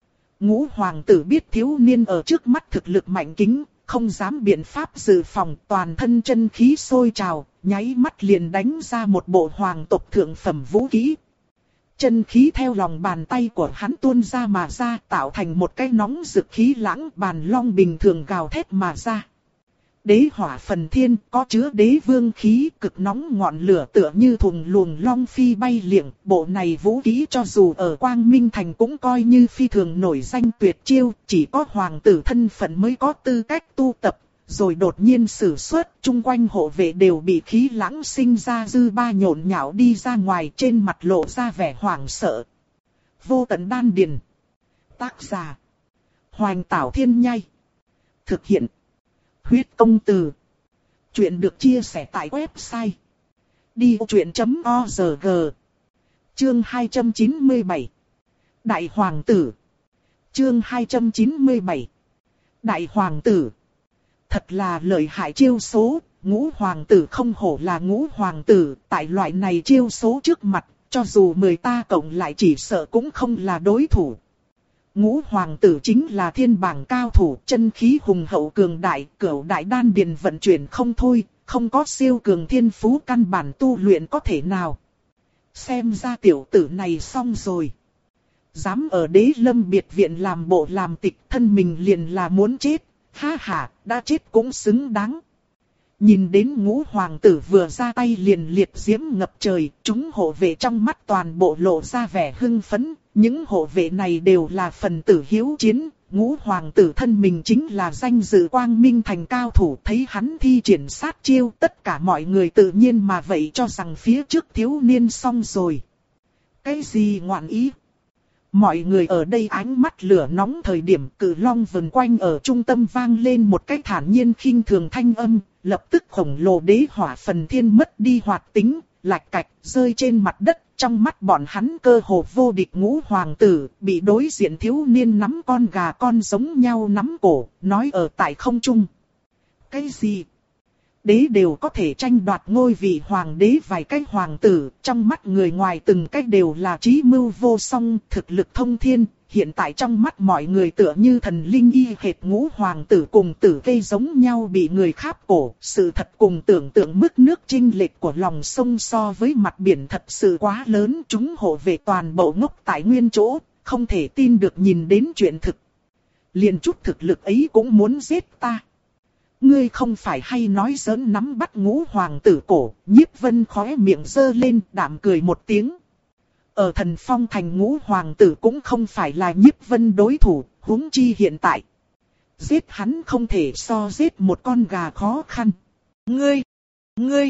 Ngũ hoàng tử biết thiếu niên ở trước mắt thực lực mạnh kính, không dám biện pháp dự phòng, toàn thân chân khí sôi trào, nháy mắt liền đánh ra một bộ hoàng tộc thượng phẩm vũ kỹ. Chân khí theo lòng bàn tay của hắn tuôn ra mà ra, tạo thành một cái nóng rực khí lãng, bàn long bình thường gào thét mà ra. Đế hỏa phần thiên có chứa đế vương khí, cực nóng ngọn lửa tựa như thùng luồng long phi bay liệng. Bộ này vũ khí cho dù ở Quang Minh Thành cũng coi như phi thường nổi danh tuyệt chiêu, chỉ có hoàng tử thân phận mới có tư cách tu tập. Rồi đột nhiên sử xuất, chung quanh hộ vệ đều bị khí lãng sinh ra dư ba nhộn nhạo đi ra ngoài, trên mặt lộ ra vẻ hoảng sợ. Vô tận đan điền. Tác giả: Hoành Tảo Thiên Nhai. Thực hiện: Huyết Công Từ. Chuyện được chia sẻ tại website đi vô chuyện chấm org. Chương hai trăm chín mươi bảy. Đại Hoàng Tử. Chương hai trăm chín mươi bảy. Đại Hoàng Tử. Thật là lợi hại chiêu số, ngũ hoàng tử không hổ là ngũ hoàng tử, tại loại này chiêu số trước mặt, cho dù mười ta cộng lại chỉ sợ cũng không là đối thủ. Ngũ hoàng tử chính là thiên bảng cao thủ, chân khí hùng hậu cường đại, cửu đại đan điền vận chuyển không thôi, không có siêu cường thiên phú căn bản tu luyện có thể nào. Xem ra tiểu tử này xong rồi. Dám ở đế lâm biệt viện làm bộ làm tịch, thân mình liền là muốn chết. Ha ha, đã chết cũng xứng đáng. Nhìn đến ngũ hoàng tử vừa ra tay liền liệt diễm ngập trời, chúng hộ vệ trong mắt toàn bộ lộ ra vẻ hưng phấn. Những hộ vệ này đều là phần tử hiếu chiến, ngũ hoàng tử thân mình chính là danh dự Quang Minh Thành cao thủ. Thấy hắn thi triển sát chiêu, tất cả mọi người tự nhiên mà vậy cho rằng phía trước thiếu niên xong rồi. Cái gì ngoạn ý? Mọi người ở đây ánh mắt lửa nóng thời điểm cự long vần quanh ở trung tâm vang lên một cái thản nhiên khinh thường thanh âm, lập tức khổng lồ đế hỏa phần thiên mất đi hoạt tính, lạch cạch rơi trên mặt đất, trong mắt bọn hắn cơ hồ vô địch. Ngũ hoàng tử bị đối diện thiếu niên nắm con gà con giống nhau nắm cổ, nói ở tại không trung. Cái gì? Đế đều có thể tranh đoạt ngôi vị hoàng đế, vài cái hoàng tử, trong mắt người ngoài từng cái đều là trí mưu vô song, thực lực thông thiên, hiện tại trong mắt mọi người tựa như thần linh y hệt. Ngũ hoàng tử cùng tử cây giống nhau bị người kháp cổ, sự thật cùng tưởng tượng mức nước chênh lệch của lòng sông so với mặt biển thật sự quá lớn. Chúng hộ vệ toàn bộ ngốc tại nguyên chỗ, không thể tin được nhìn đến chuyện thực. Liền chút thực lực ấy cũng muốn giết ta. Ngươi không phải hay nói giỡn? Nắm bắt ngũ hoàng tử cổ, Nhiếp Vân khóe miệng giơ lên, đạm cười một tiếng. Ở Thần Phong Thành ngũ hoàng tử cũng không phải là Nhiếp Vân đối thủ, huống chi hiện tại. Giết hắn không thể so giết một con gà khó khăn. Ngươi, ngươi,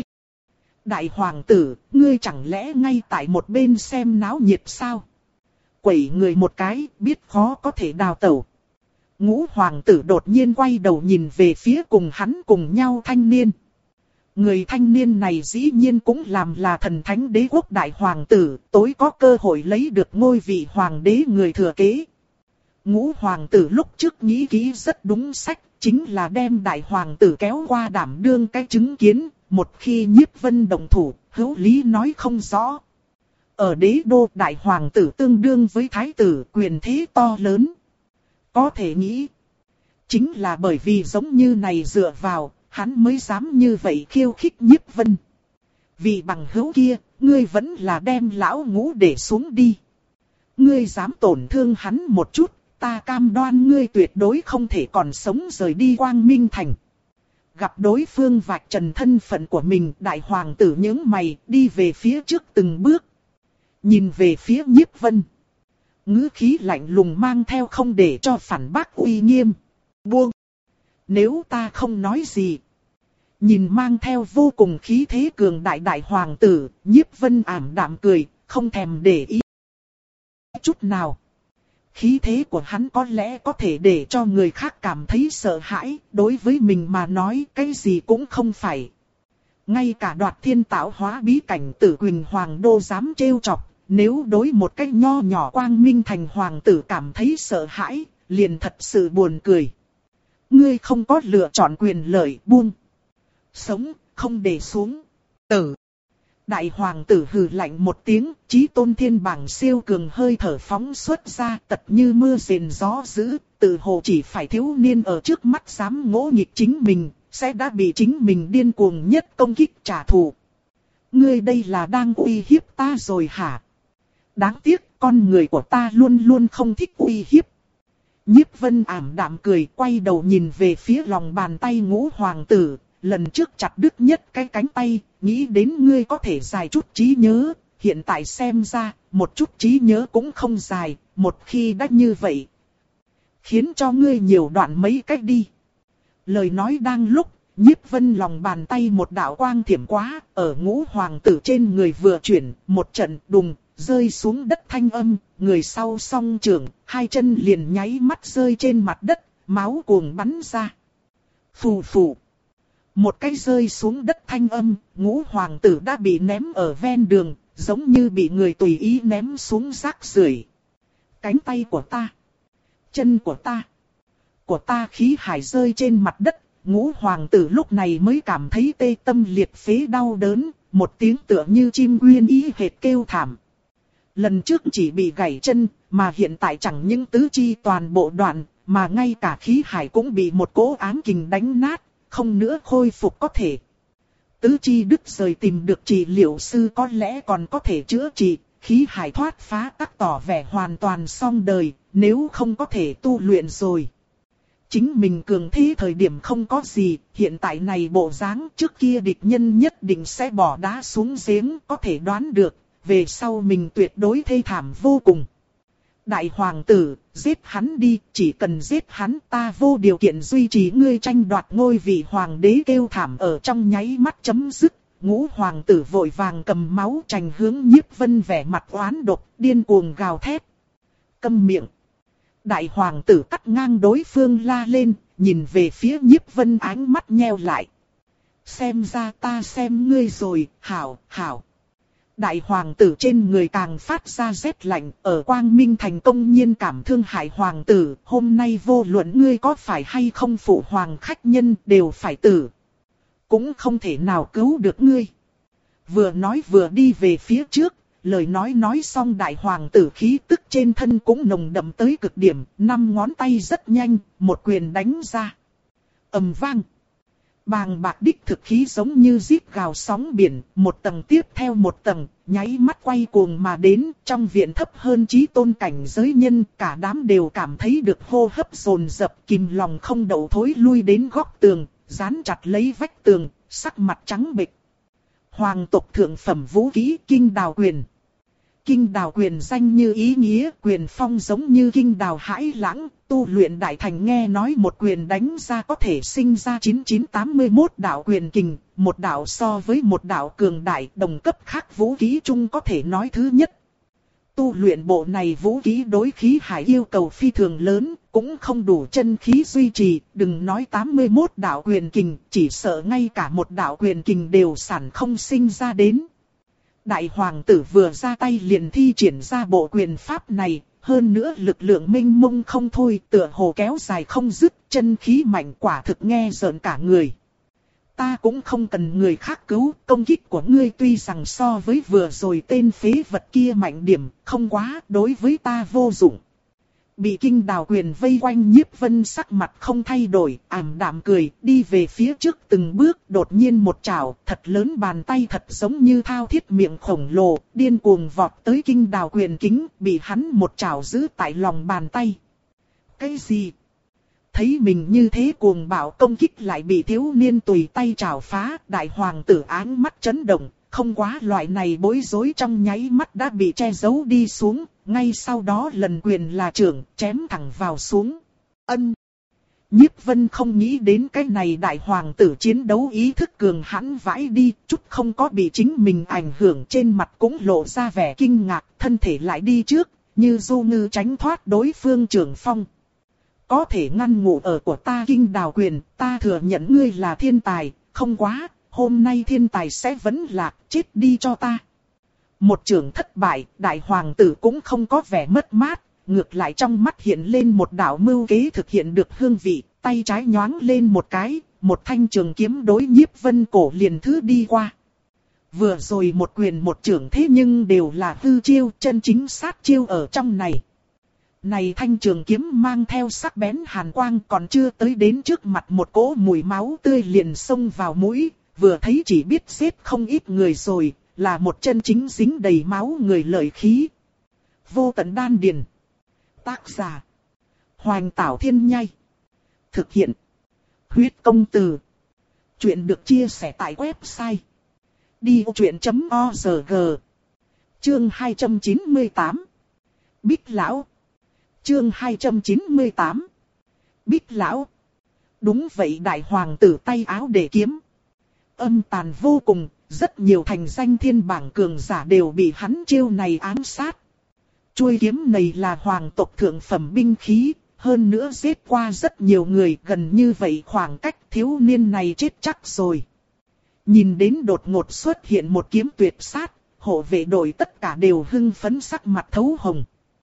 đại hoàng tử, ngươi chẳng lẽ ngay tại một bên xem náo nhiệt sao? Quẩy người một cái, biết khó có thể đào tẩu. Ngũ hoàng tử đột nhiên quay đầu nhìn về phía cùng hắn cùng nhau thanh niên. Người thanh niên này dĩ nhiên cũng làm là thần thánh đế quốc đại hoàng tử, tối có cơ hội lấy được ngôi vị hoàng đế người thừa kế. Ngũ hoàng tử lúc trước nghĩ kỹ rất đúng sách, chính là đem đại hoàng tử kéo qua đảm đương cái chứng kiến, một khi Nhiếp Vân động thủ, hữu lý nói không rõ. Ở đế đô, đại hoàng tử tương đương với thái tử, quyền thế to lớn. Có thể nghĩ, chính là bởi vì giống như này dựa vào, hắn mới dám như vậy khiêu khích Nhiếp Vân. Vì bằng hữu kia, ngươi vẫn là đem lão Ngũ để xuống đi. Ngươi dám tổn thương hắn một chút, ta cam đoan ngươi tuyệt đối không thể còn sống rời đi Quang Minh Thành. Gặp đối phương vạch trần thân phận của mình, đại hoàng tử nhướng mày, đi về phía trước từng bước. Nhìn về phía Nhiếp Vân. Ngữ khí lạnh lùng mang theo không để cho phản bác uy nghiêm. Buông. Nếu ta không nói gì. Nhìn mang theo vô cùng khí thế cường đại đại hoàng tử, Nhiếp Vân ảm đạm cười, không thèm để ý chút nào. Khí thế của hắn có lẽ có thể để cho người khác cảm thấy sợ hãi, đối với mình mà nói cái gì cũng không phải. Ngay cả Đoạt Thiên tạo hóa bí cảnh Tử Quỳnh Hoàng đô dám trêu chọc, nếu đối một cái nho nhỏ Quang Minh Thành hoàng tử cảm thấy sợ hãi, liền thật sự buồn cười. Ngươi không có lựa chọn quyền lợi, buông. Sống, không để xuống. Tử. Đại hoàng tử hừ lạnh một tiếng, Chí Tôn Thiên bảng siêu cường hơi thở phóng xuất ra, tật như mưa rền gió dữ, tự hồ chỉ phải thiếu niên ở trước mắt dám ngỗ nghịch chính mình, sẽ đã bị chính mình điên cuồng nhất công kích trả thù. Ngươi đây là đang uy hiếp ta rồi hả? Đáng tiếc, con người của ta luôn luôn không thích uy hiếp. Nhiếp Vân ảm đạm cười, quay đầu nhìn về phía lòng bàn tay Ngũ hoàng tử. Lần trước chặt đứt nhất cái cánh tay, nghĩ đến ngươi có thể dài chút trí nhớ, hiện tại xem ra, một chút trí nhớ cũng không dài, một khi đã như vậy. Khiến cho ngươi nhiều đoạn mấy cách đi. Lời nói đang lúc, Nhiếp Vân lòng bàn tay một đạo quang thiểm quá, ở Ngũ hoàng tử trên người vừa chuyển, một trận đùng, rơi xuống đất thanh âm, người sau song trưởng, hai chân liền nháy mắt rơi trên mặt đất, máu cuồng bắn ra. Phù phù. Một cái rơi xuống đất thanh âm, Ngũ hoàng tử đã bị ném ở ven đường, giống như bị người tùy ý ném xuống rác rưởi. Cánh tay của ta, chân của ta, của ta khí hải rơi trên mặt đất, Ngũ hoàng tử lúc này mới cảm thấy tê tâm liệt phế đau đớn, một tiếng tựa như chim quyên ý hệt kêu thảm. Lần trước chỉ bị gãy chân, mà hiện tại chẳng những tứ chi toàn bộ đoạn, mà ngay cả khí hải cũng bị một cỗ ám kình đánh nát. Không nữa khôi phục có thể. Tứ chi đứt rời tìm được trị liệu sư có lẽ còn có thể chữa trị, khí hải thoát phá tắc tỏ vẻ hoàn toàn xong đời, nếu không có thể tu luyện rồi. Chính mình cường thế thời điểm không có gì, hiện tại này bộ dáng trước kia địch nhân nhất định sẽ bỏ đá xuống giếng, có thể đoán được, về sau mình tuyệt đối thê thảm vô cùng. Đại hoàng tử, giết hắn đi, chỉ cần giết hắn ta vô điều kiện duy trì ngươi tranh đoạt ngôi vị hoàng đế kêu thảm ở trong nháy mắt chấm dứt. Ngũ hoàng tử vội vàng cầm máu trành hướng Nhiếp Vân vẻ mặt oán độc, điên cuồng gào thét. Câm miệng. Đại hoàng tử cắt ngang đối phương la lên, nhìn về phía Nhiếp Vân ánh mắt nheo lại. Xem ra ta xem ngươi rồi, hảo, hảo. Đại hoàng tử trên người càng phát ra rét lạnh, ở Quang Minh Thành công nhiên cảm thương hại hoàng tử, hôm nay vô luận ngươi có phải hay không phụ hoàng khách nhân đều phải tử. Cũng không thể nào cứu được ngươi. Vừa nói vừa đi về phía trước, lời nói nói xong đại hoàng tử khí tức trên thân cũng nồng đậm tới cực điểm, năm ngón tay rất nhanh, một quyền đánh ra. Ầm vang. Bàng bạc đích thực khí giống như rít gào sóng biển, một tầng tiếp theo một tầng, nháy mắt quay cuồng mà đến, trong viện thấp hơn chí tôn cảnh giới nhân, cả đám đều cảm thấy được hô hấp dồn dập, kìm lòng không đậu thối lui đến góc tường, dán chặt lấy vách tường, sắc mặt trắng bệch. Hoàng tộc thượng phẩm vũ khí Kinh Đào Quyền. Kinh Đào Quyền danh như ý nghĩa, quyền phong giống như kinh đào hải lãng, tu luyện đại thành nghe nói một quyền đánh ra có thể sinh ra chín chín tám mươi mốt đạo quyền kình, một đạo so với một đạo cường đại, đồng cấp khác vũ khí chung có thể nói thứ nhất. Tu luyện bộ này vũ khí đối khí hải yêu cầu phi thường lớn, cũng không đủ chân khí duy trì, đừng nói tám mươi mốt đạo quyền kình, chỉ sợ ngay cả một đạo quyền kình đều sản không sinh ra đến. Đại hoàng tử vừa ra tay liền thi triển ra bộ quyền pháp này, hơn nữa lực lượng mênh mông không thôi, tựa hồ kéo dài không dứt, chân khí mạnh quả thực nghe rợn cả người. Ta cũng không cần người khác cứu, công kích của ngươi tuy rằng so với vừa rồi tên phế vật kia mạnh điểm, không quá, đối với ta vô dụng. Bị Kinh Đào Quyền vây quanh, Nhiếp Vân sắc mặt không thay đổi, ảm đạm cười, đi về phía trước từng bước, đột nhiên một chảo, thật lớn bàn tay thật giống như thao thiết miệng khổng lồ, điên cuồng vọt tới Kinh Đào Quyền kính, bị hắn một chảo giữ tại lòng bàn tay. Cái gì? Thấy mình như thế cuồng bạo công kích lại bị thiếu niên tùy tay chảo phá, đại hoàng tử áng mắt chấn động, không quá loại này bối rối trong nháy mắt đã bị che giấu đi xuống, ngay sau đó lần quyền là trưởng, chém thẳng vào xuống. Ân. Nhiếp Vân không nghĩ đến cái này đại hoàng tử chiến đấu ý thức cường hãn vãi đi, chút không có bị chính mình ảnh hưởng, trên mặt cũng lộ ra vẻ kinh ngạc, thân thể lại đi trước, như du ngư tránh thoát đối phương trưởng phong. Có thể ngăn ngụ ở của ta Kinh Đào Quyền, ta thừa nhận ngươi là thiên tài, không quá, hôm nay thiên tài sẽ vẫn lạc, chết đi cho ta. Một trường thất bại, đại hoàng tử cũng không có vẻ mất mát, ngược lại trong mắt hiện lên một đạo mưu kế thực hiện được hương vị, tay trái nhoáng lên một cái, một thanh trường kiếm đối Nhiếp Vân cổ liền thứ đi qua. Vừa rồi một quyền một trưởng thế nhưng đều là hư chiêu, chân chính sát chiêu ở trong này. Này thanh trường kiếm mang theo sắc bén hàn quang, còn chưa tới đến trước mặt một cỗ mùi máu tươi liền xông vào mũi, vừa thấy chỉ biết giết không ít người rồi, là một chân chính dính đầy máu người lợi khí. Vô tận đan điền. Tác giả: Hoành Tảo Thiên Nhai. Thực hiện: Huyết Công Từ. Chuyện được chia sẻ tại website đi vô chuyện chấm org. Chương hai trăm chín mươi tám. Bích Lão. Chương hai trăm chín mươi tám. Bích Lão. Đúng vậy, đại hoàng tử tay áo để kiếm. Âm tàn vô cùng, rất nhiều thành danh thiên bảng cường giả đều bị hắn chiêu này ám sát. Chuôi kiếm này là hoàng tộc thượng phẩm binh khí, hơn nữa giết qua rất nhiều người, gần như vậy khoảng cách thiếu niên này chết chắc rồi. Nhìn đến đột ngột xuất hiện một kiếm tuyệt sát, hộ vệ đội tất cả đều hưng phấn sắc mặt thấu hồng.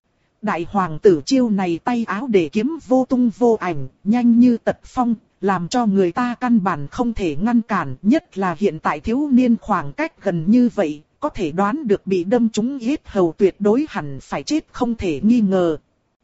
Đại hoàng tử chiêu này tay áo để kiếm vô tung vô ảnh, nhanh như tật phong, làm cho người ta căn bản không thể ngăn cản, nhất là hiện tại thiếu niên khoảng cách gần như vậy, có thể đoán được bị đâm trúng yết hầu tuyệt đối hẳn phải chết không thể nghi ngờ.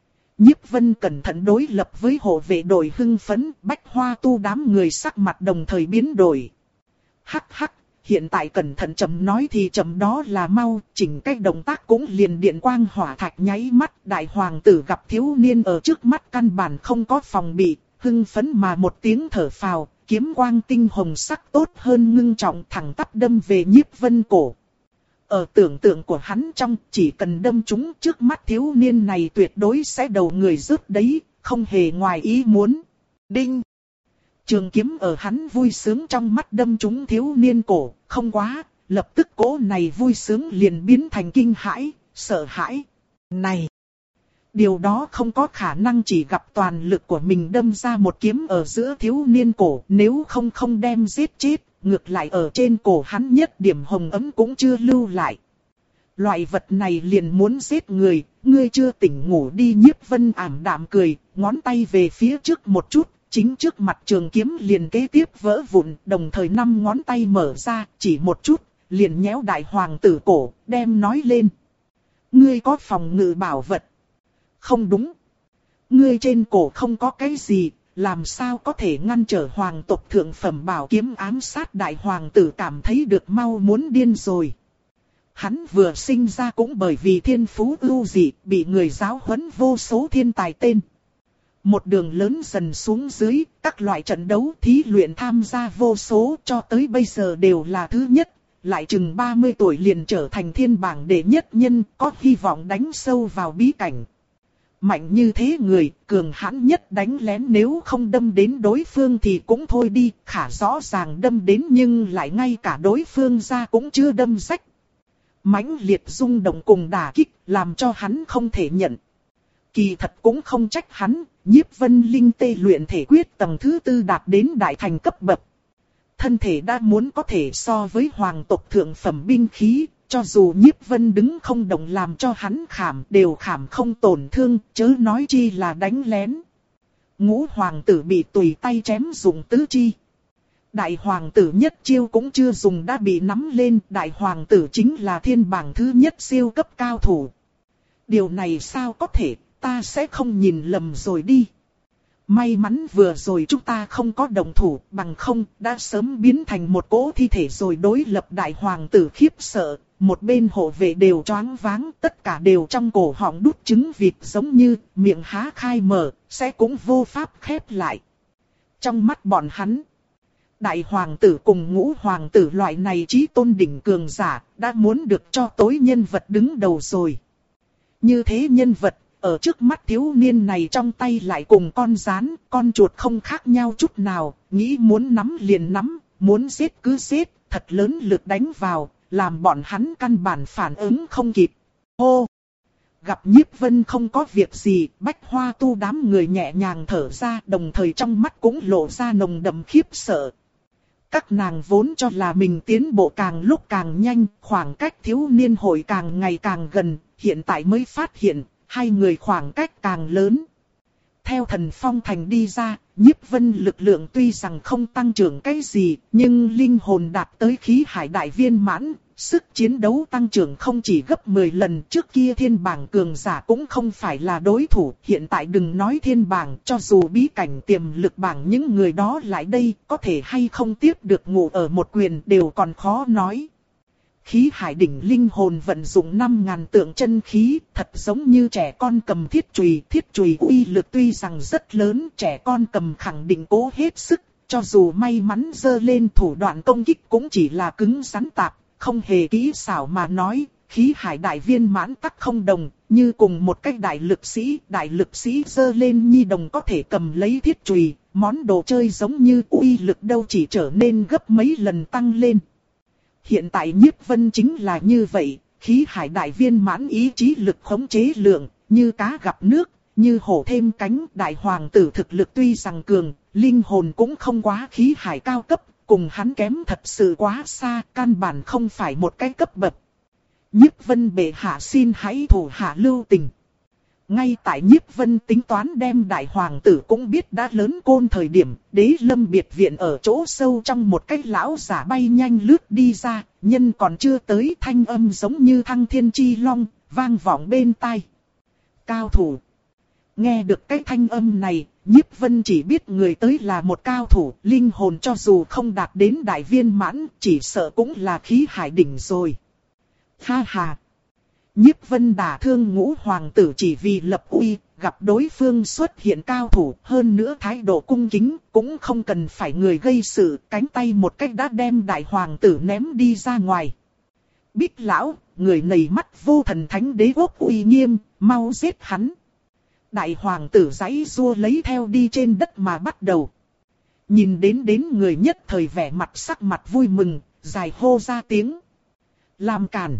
Nhiếp Vân cẩn thận đối lập với hộ vệ đội hưng phấn, Bách Hoa Tu đám người sắc mặt đồng thời biến đổi. Hắc hắc, hiện tại cẩn thận chậm nói thì chậm đó là mau, chỉnh cách động tác cũng liền điện quang hỏa thạch nháy mắt, đại hoàng tử gặp thiếu niên ở trước mắt căn bản không có phòng bị, hưng phấn mà một tiếng thở phào, kiếm quang tinh hồng sắc tốt hơn ngưng trọng thẳng tắp đâm về Nhiếp Vân cổ. Ở tưởng tượng của hắn trong, chỉ cần đâm trúng trước mắt thiếu niên này tuyệt đối sẽ đầu người rớt đấy, không hề ngoài ý muốn. Đinh! Trường kiếm ở hắn vui sướng trong mắt đâm trúng thiếu niên cổ, không quá, lập tức cỗ này vui sướng liền biến thành kinh hãi, sợ hãi. Này! Điều đó không có khả năng, chỉ gặp toàn lực của mình đâm ra một kiếm ở giữa thiếu niên cổ, nếu không không đem giết chết, ngược lại ở trên cổ hắn nhất điểm hồng ấm cũng chưa lưu lại. Loại vật này liền muốn giết người, ngươi chưa tỉnh ngủ đi. Nhiếp Vân ảm đạm cười, ngón tay về phía trước một chút, chính trước mặt trường kiếm liền kế tiếp vỡ vụn, đồng thời năm ngón tay mở ra, chỉ một chút, liền nhéo đại hoàng tử cổ, đem nói lên. Ngươi có phòng ngự bảo vật? Không đúng. Ngươi trên cổ không có cái gì, làm sao có thể ngăn trở hoàng tộc thượng phẩm bảo kiếm ám sát. Đại hoàng tử cảm thấy được mau muốn điên rồi. Hắn vừa sinh ra cũng bởi vì thiên phú ưu dị, bị người giáo huấn vô số thiên tài tên. Một đường lớn dần xuống dưới, các loại trận đấu thí luyện tham gia vô số, cho tới bây giờ đều là thứ nhất. Lại chừng ba mươi tuổi liền trở thành thiên bảng đệ nhất nhân, có hy vọng đánh sâu vào bí cảnh. Mạnh như thế người, cường hãn nhất đánh lén, nếu không đâm đến đối phương thì cũng thôi đi, khả rõ ràng đâm đến nhưng lại ngay cả đối phương ra cũng chưa đâm rách. Mãnh liệt rung động cùng đả kích, làm cho hắn không thể nhận. Kỳ thật cũng không trách hắn, Nhiếp Vân Linh tê luyện thể quyết tầng thứ tư đạt đến đại thành cấp bậc. Thân thể đã muốn có thể so với hoàng tộc thượng phẩm binh khí, cho dù Nhiếp Vân đứng không động làm cho hắn khảm đều khảm không tổn thương, chớ nói chi là đánh lén. Ngũ hoàng tử bị tùy tay chém dùng tứ chi. Đại hoàng tử nhất chiêu cũng chưa dùng đã bị nắm lên, đại hoàng tử chính là thiên bảng thứ nhất siêu cấp cao thủ. Điều này sao có thể, ta sẽ không nhìn lầm rồi đi. May mắn vừa rồi chúng ta không có đồng thủ, bằng không đã sớm biến thành một cỗ thi thể rồi. Đối lập đại hoàng tử khiếp sợ, một bên hộ vệ đều choáng váng, tất cả đều trong cổ họng đút trứng vịt giống như miệng há khai mở, sẽ cũng vô pháp khép lại. Trong mắt bọn hắn, đại hoàng tử cùng ngũ hoàng tử loại này chí tôn đỉnh cường giả đã muốn được cho tối nhân vật đứng đầu rồi. Như thế nhân vật, ở trước mắt thiếu niên này trong tay lại cùng con gián, con chuột không khác nhau chút nào, nghĩ muốn nắm liền nắm, muốn giết cứ giết, thật lớn lực đánh vào, làm bọn hắn căn bản phản ứng không kịp. Hô! Gặp Nhiếp Vân không có việc gì, Bách Hoa Tu đám người nhẹ nhàng thở ra, đồng thời trong mắt cũng lộ ra nồng đậm khiếp sợ. Các nàng vốn cho là mình tiến bộ càng lúc càng nhanh, khoảng cách thiếu niên hội càng ngày càng gần, hiện tại mới phát hiện, hai người khoảng cách càng lớn. Theo Thần Phong Thành đi ra, Nhiếp Vân lực lượng tuy rằng không tăng trưởng cái gì, nhưng linh hồn đạt tới khí hải đại viên mãn, sức chiến đấu tăng trưởng không chỉ gấp mười lần. Trước kia thiên bảng cường giả cũng không phải là đối thủ, hiện tại đừng nói thiên bảng, cho dù bí cảnh tiềm lực bảng những người đó lại đây, có thể hay không tiếp được ngủ ở một quyền đều còn khó nói. Khí hải đỉnh linh hồn vận dụng năm ngàn tượng chân khí, thật giống như trẻ con cầm thiết chùy. Thiết chùy uy lực tuy rằng rất lớn, trẻ con cầm khẳng định cố hết sức, cho dù may mắn giơ lên thủ đoạn công kích cũng chỉ là cứng rắn tạp, không hề kỹ xảo mà nói. Khí hải đại viên mãn tắc không đồng, như cùng một cách đại lực sĩ, đại lực sĩ giơ lên nhi đồng có thể cầm lấy thiết chùy, món đồ chơi giống như uy lực đâu chỉ trở nên gấp mấy lần tăng lên. Hiện tại Nhiếp Vân chính là như vậy, khí hải đại viên mãn ý chí lực khống chế lượng, như cá gặp nước, như hổ thêm cánh. Đại hoàng tử thực lực tuy rằng cường, linh hồn cũng không quá khí hải cao cấp, cùng hắn kém thật sự quá xa, căn bản không phải một cái cấp bậc. Nhiếp Vân bệ hạ xin hãy thủ hạ lưu tình. Ngay tại Nhiếp Vân tính toán đem đại hoàng tử cũng biết đã lớn côn thời điểm, Đế Lâm biệt viện ở chỗ sâu trong một cái lão giả bay nhanh lướt đi ra, nhân còn chưa tới, thanh âm giống như thăng thiên chi long, vang vọng bên tai. Cao thủ. Nghe được cái thanh âm này, Nhiếp Vân chỉ biết người tới là một cao thủ, linh hồn cho dù không đạt đến đại viên mãn, chỉ sợ cũng là khí hải đỉnh rồi. Ha ha. Nhiếp Vân đả thương ngũ hoàng tử chỉ vì lập uy, gặp đối phương xuất hiện cao thủ, hơn nữa thái độ cung kính, cũng không cần phải người gây sự, cánh tay một cách đã đem đại hoàng tử ném đi ra ngoài. Bích lão, người này mắt vô thần thánh đế quốc uy nghiêm, mau giết hắn. Đại hoàng tử giãy giụa lấy theo đi trên đất mà bắt đầu. Nhìn đến đến người nhất thời vẻ mặt sắc mặt vui mừng, dài hô ra tiếng. Làm càn.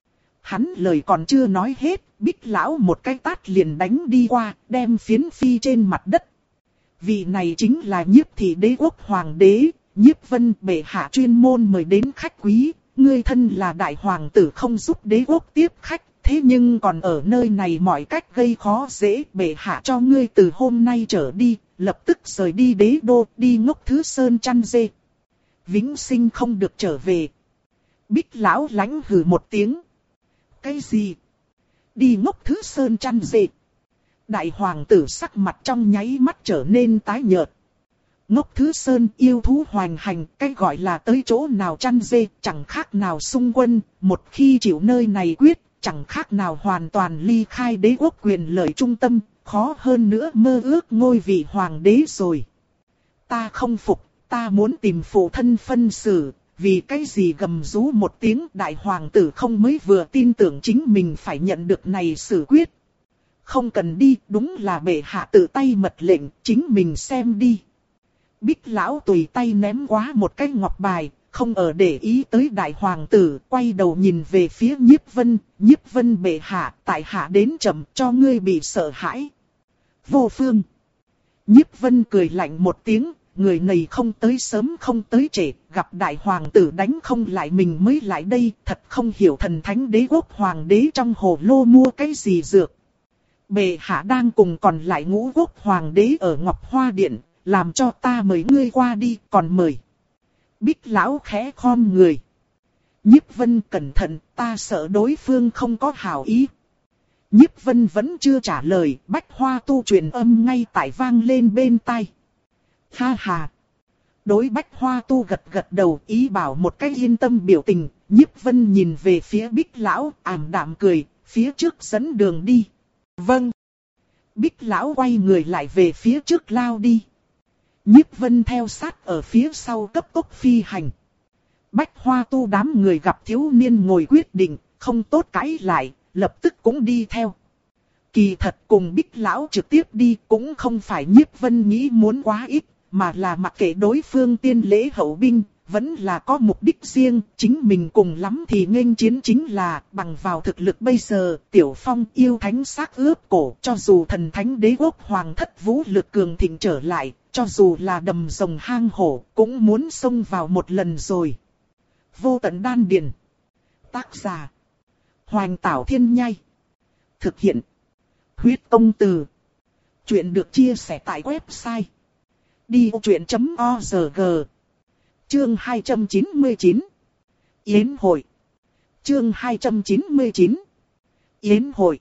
Hắn lời còn chưa nói hết, Bích lão một cái tát liền đánh đi qua, đem phiến phi trên mặt đất. Vị này chính là Nhiếp thị đế quốc hoàng đế, Nhiếp Vân bệ hạ chuyên môn mời đến khách quý, ngươi thân là đại hoàng tử không giúp đế quốc tiếp khách, thế nhưng còn ở nơi này mọi cách gây khó dễ. Bệ hạ cho ngươi từ hôm nay trở đi, lập tức rời đi đế đô, đi ngốc thứ sơn chăn dê. Vĩnh sinh không được trở về. Bích lão lãnh hừ một tiếng. Cái gì? Đi ngốc thứ sơn chăn dê. Đại hoàng tử sắc mặt trong nháy mắt trở nên tái nhợt. Ngốc thứ sơn yêu thú hoành hành, cái gọi là tới chỗ nào chăn dê, chẳng khác nào xung quân, một khi chịu nơi này quyết, chẳng khác nào hoàn toàn ly khai đế quốc quyền lợi trung tâm, khó hơn nữa mơ ước ngôi vị hoàng đế rồi. Ta không phục, ta muốn tìm phụ thân phân xử. Vì cái gì gầm rú một tiếng, đại hoàng tử không mới vừa tin tưởng chính mình phải nhận được này xử quyết. Không cần đi, đúng là bệ hạ tự tay mật lệnh, chính mình xem đi. Bích lão tùy tay ném quá một cái ngọc bài, không ở để ý tới đại hoàng tử, quay đầu nhìn về phía Nhiếp Vân. Nhiếp Vân bệ hạ, tại hạ đến chậm cho ngươi bị sợ hãi. Vô phương. Nhiếp Vân cười lạnh một tiếng. Người này không tới sớm không tới trễ, gặp đại hoàng tử đánh không lại mình mới lại đây, thật không hiểu thần thánh đế quốc hoàng đế trong hồ lô mua cái gì dược. Bệ hạ đang cùng còn lại ngũ quốc hoàng đế ở Ngọc Hoa Điện, làm cho ta mời ngươi qua đi, còn mời. Bích lão khẽ khom người. Nhiếp Vân cẩn thận, ta sợ đối phương không có hảo ý. Nhiếp Vân vẫn chưa trả lời, Bách Hoa Tu truyền âm ngay tại vang lên bên tai. Ha ha! Đối Bách Hoa Tu gật gật đầu, ý bảo một cái yên tâm biểu tình. Nhiếp Vân nhìn về phía Bích Lão, ảm đạm cười, phía trước dẫn đường đi. Vâng! Bích Lão quay người lại về phía trước lao đi. Nhiếp Vân theo sát ở phía sau cấp tốc phi hành. Bách Hoa Tu đám người gặp thiếu niên ngồi quyết định, không tốt cãi lại, lập tức cũng đi theo. Kỳ thật cùng Bích Lão trực tiếp đi cũng không phải Nhiếp Vân nghĩ muốn quá ít, mà là mặc kệ đối phương tiên lễ hậu binh, vẫn là có mục đích riêng, chính mình cùng lắm thì nghênh chiến chính là bằng vào thực lực bây giờ, Tiểu Phong yêu thánh xác ướp cổ, cho dù thần thánh đế quốc hoàng thất vũ lực cường thịnh trở lại, cho dù là đầm rồng hang hổ, cũng muốn xông vào một lần rồi. Vô tận đan điền. Tác giả: Hoành Tảo Thiên Nhai. Thực hiện: Huyết Tông Từ. Chuyện được chia sẻ tại website đi vô chuyện chấm org. Chương hai trăm chín mươi chín. Yến hội. Chương hai trăm chín mươi chín. Yến hội.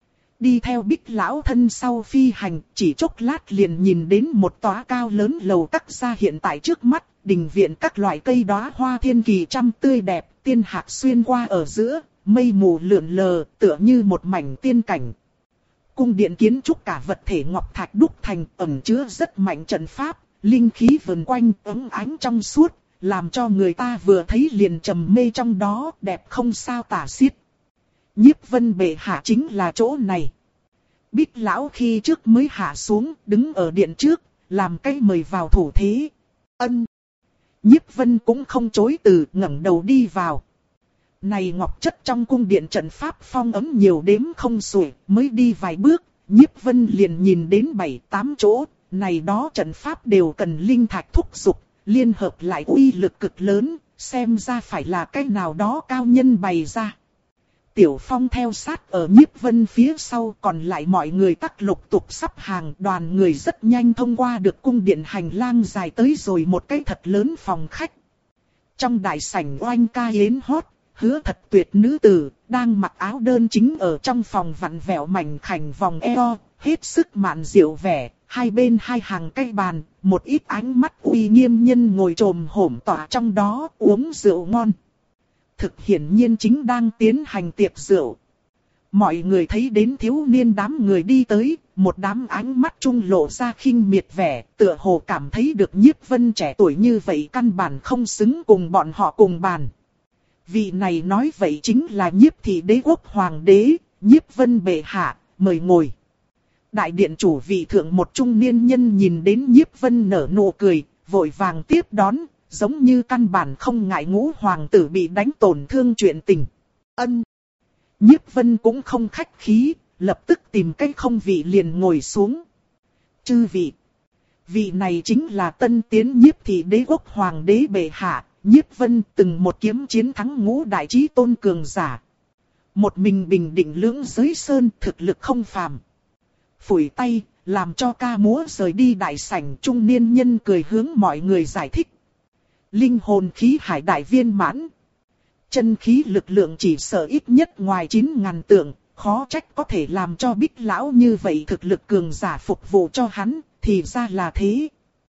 Đi theo Bích Lão thân sau phi hành, chỉ chốc lát liền nhìn đến một tòa cao lớn lầu các ra hiện tại trước mắt, đình viện các loại cây đóa hoa thiên kỳ trăm tươi đẹp, tiên hạc xuyên qua ở giữa, mây mù lượn lờ, tựa như một mảnh tiên cảnh. Cung điện kiến trúc cả vật thể ngọc thạch đúc thành, ẩn chứa rất mạnh trận pháp, linh khí vần quanh ấm ánh trong suốt, làm cho người ta vừa thấy liền trầm mê trong đó, đẹp không sao tả xiết. Nhiếp Vân bệ hạ chính là chỗ này. Bích Lão khi trước mới hạ xuống, đứng ở điện trước, làm cái mời vào thủ thế. Ân. Nhiếp Vân cũng không chối từ, ngẩng đầu đi vào. Này ngọc chất trong cung điện trận pháp phong ấm nhiều đếm không xuể, mới đi vài bước, Nhiếp Vân liền nhìn đến bảy tám chỗ, này đó trận pháp đều cần linh thạch thúc giục, liên hợp lại uy lực cực lớn, xem ra phải là cái nào đó cao nhân bày ra. Tiểu Phong theo sát ở Nhiếp Vân phía sau, còn lại mọi người tắc lục tục sắp hàng, đoàn người rất nhanh thông qua được cung điện hành lang dài tới rồi một cái thật lớn phòng khách. Trong đại sảnh oanh ca yến hót, hứa thật tuyệt nữ tử, đang mặc áo đơn chính ở trong phòng vặn vẹo mảnh khảnh vòng eo, hết sức mạn diệu vẻ, hai bên hai hàng cây bàn, một ít ánh mắt uy nghiêm nhân ngồi trồm hổm tỏa trong đó uống rượu ngon. Thực hiển nhiên chính đang tiến hành tiệc rượu. Mọi người thấy đến thiếu niên đám người đi tới, một đám ánh mắt trung lộ ra khinh miệt vẻ, tựa hồ cảm thấy được Nhiếp Vân trẻ tuổi như vậy căn bản không xứng cùng bọn họ cùng bàn. Vị này nói vậy chính là Nhiếp thị đế quốc hoàng đế, Nhiếp Vân bệ hạ, mời ngồi. Đại điện chủ vị thượng một trung niên nhân nhìn đến Nhiếp Vân nở nụ cười, vội vàng tiếp đón, giống như căn bản không ngại ngũ hoàng tử bị đánh tổn thương chuyện tình. Ân. Nhiếp Vân cũng không khách khí, lập tức tìm cái không vị liền ngồi xuống. Chư vị. Vị này chính là tân tiến Nhiếp thị đế quốc hoàng đế bệ hạ, Nhiếp Vân từng một kiếm chiến thắng ngũ đại chí tôn cường giả. Một mình bình định lưỡng giới sơn, thực lực không phàm. Phủi tay, làm cho ca múa rời đi đại sảnh, trung niên nhân cười hướng mọi người giải thích. Linh hồn khí hải đại viên mãn. Chân khí lực lượng chỉ sợ ít nhất ngoài chín ngàn tượng, khó trách có thể làm cho Bích Lão như vậy thực lực cường giả phục vụ cho hắn, thì ra là thế.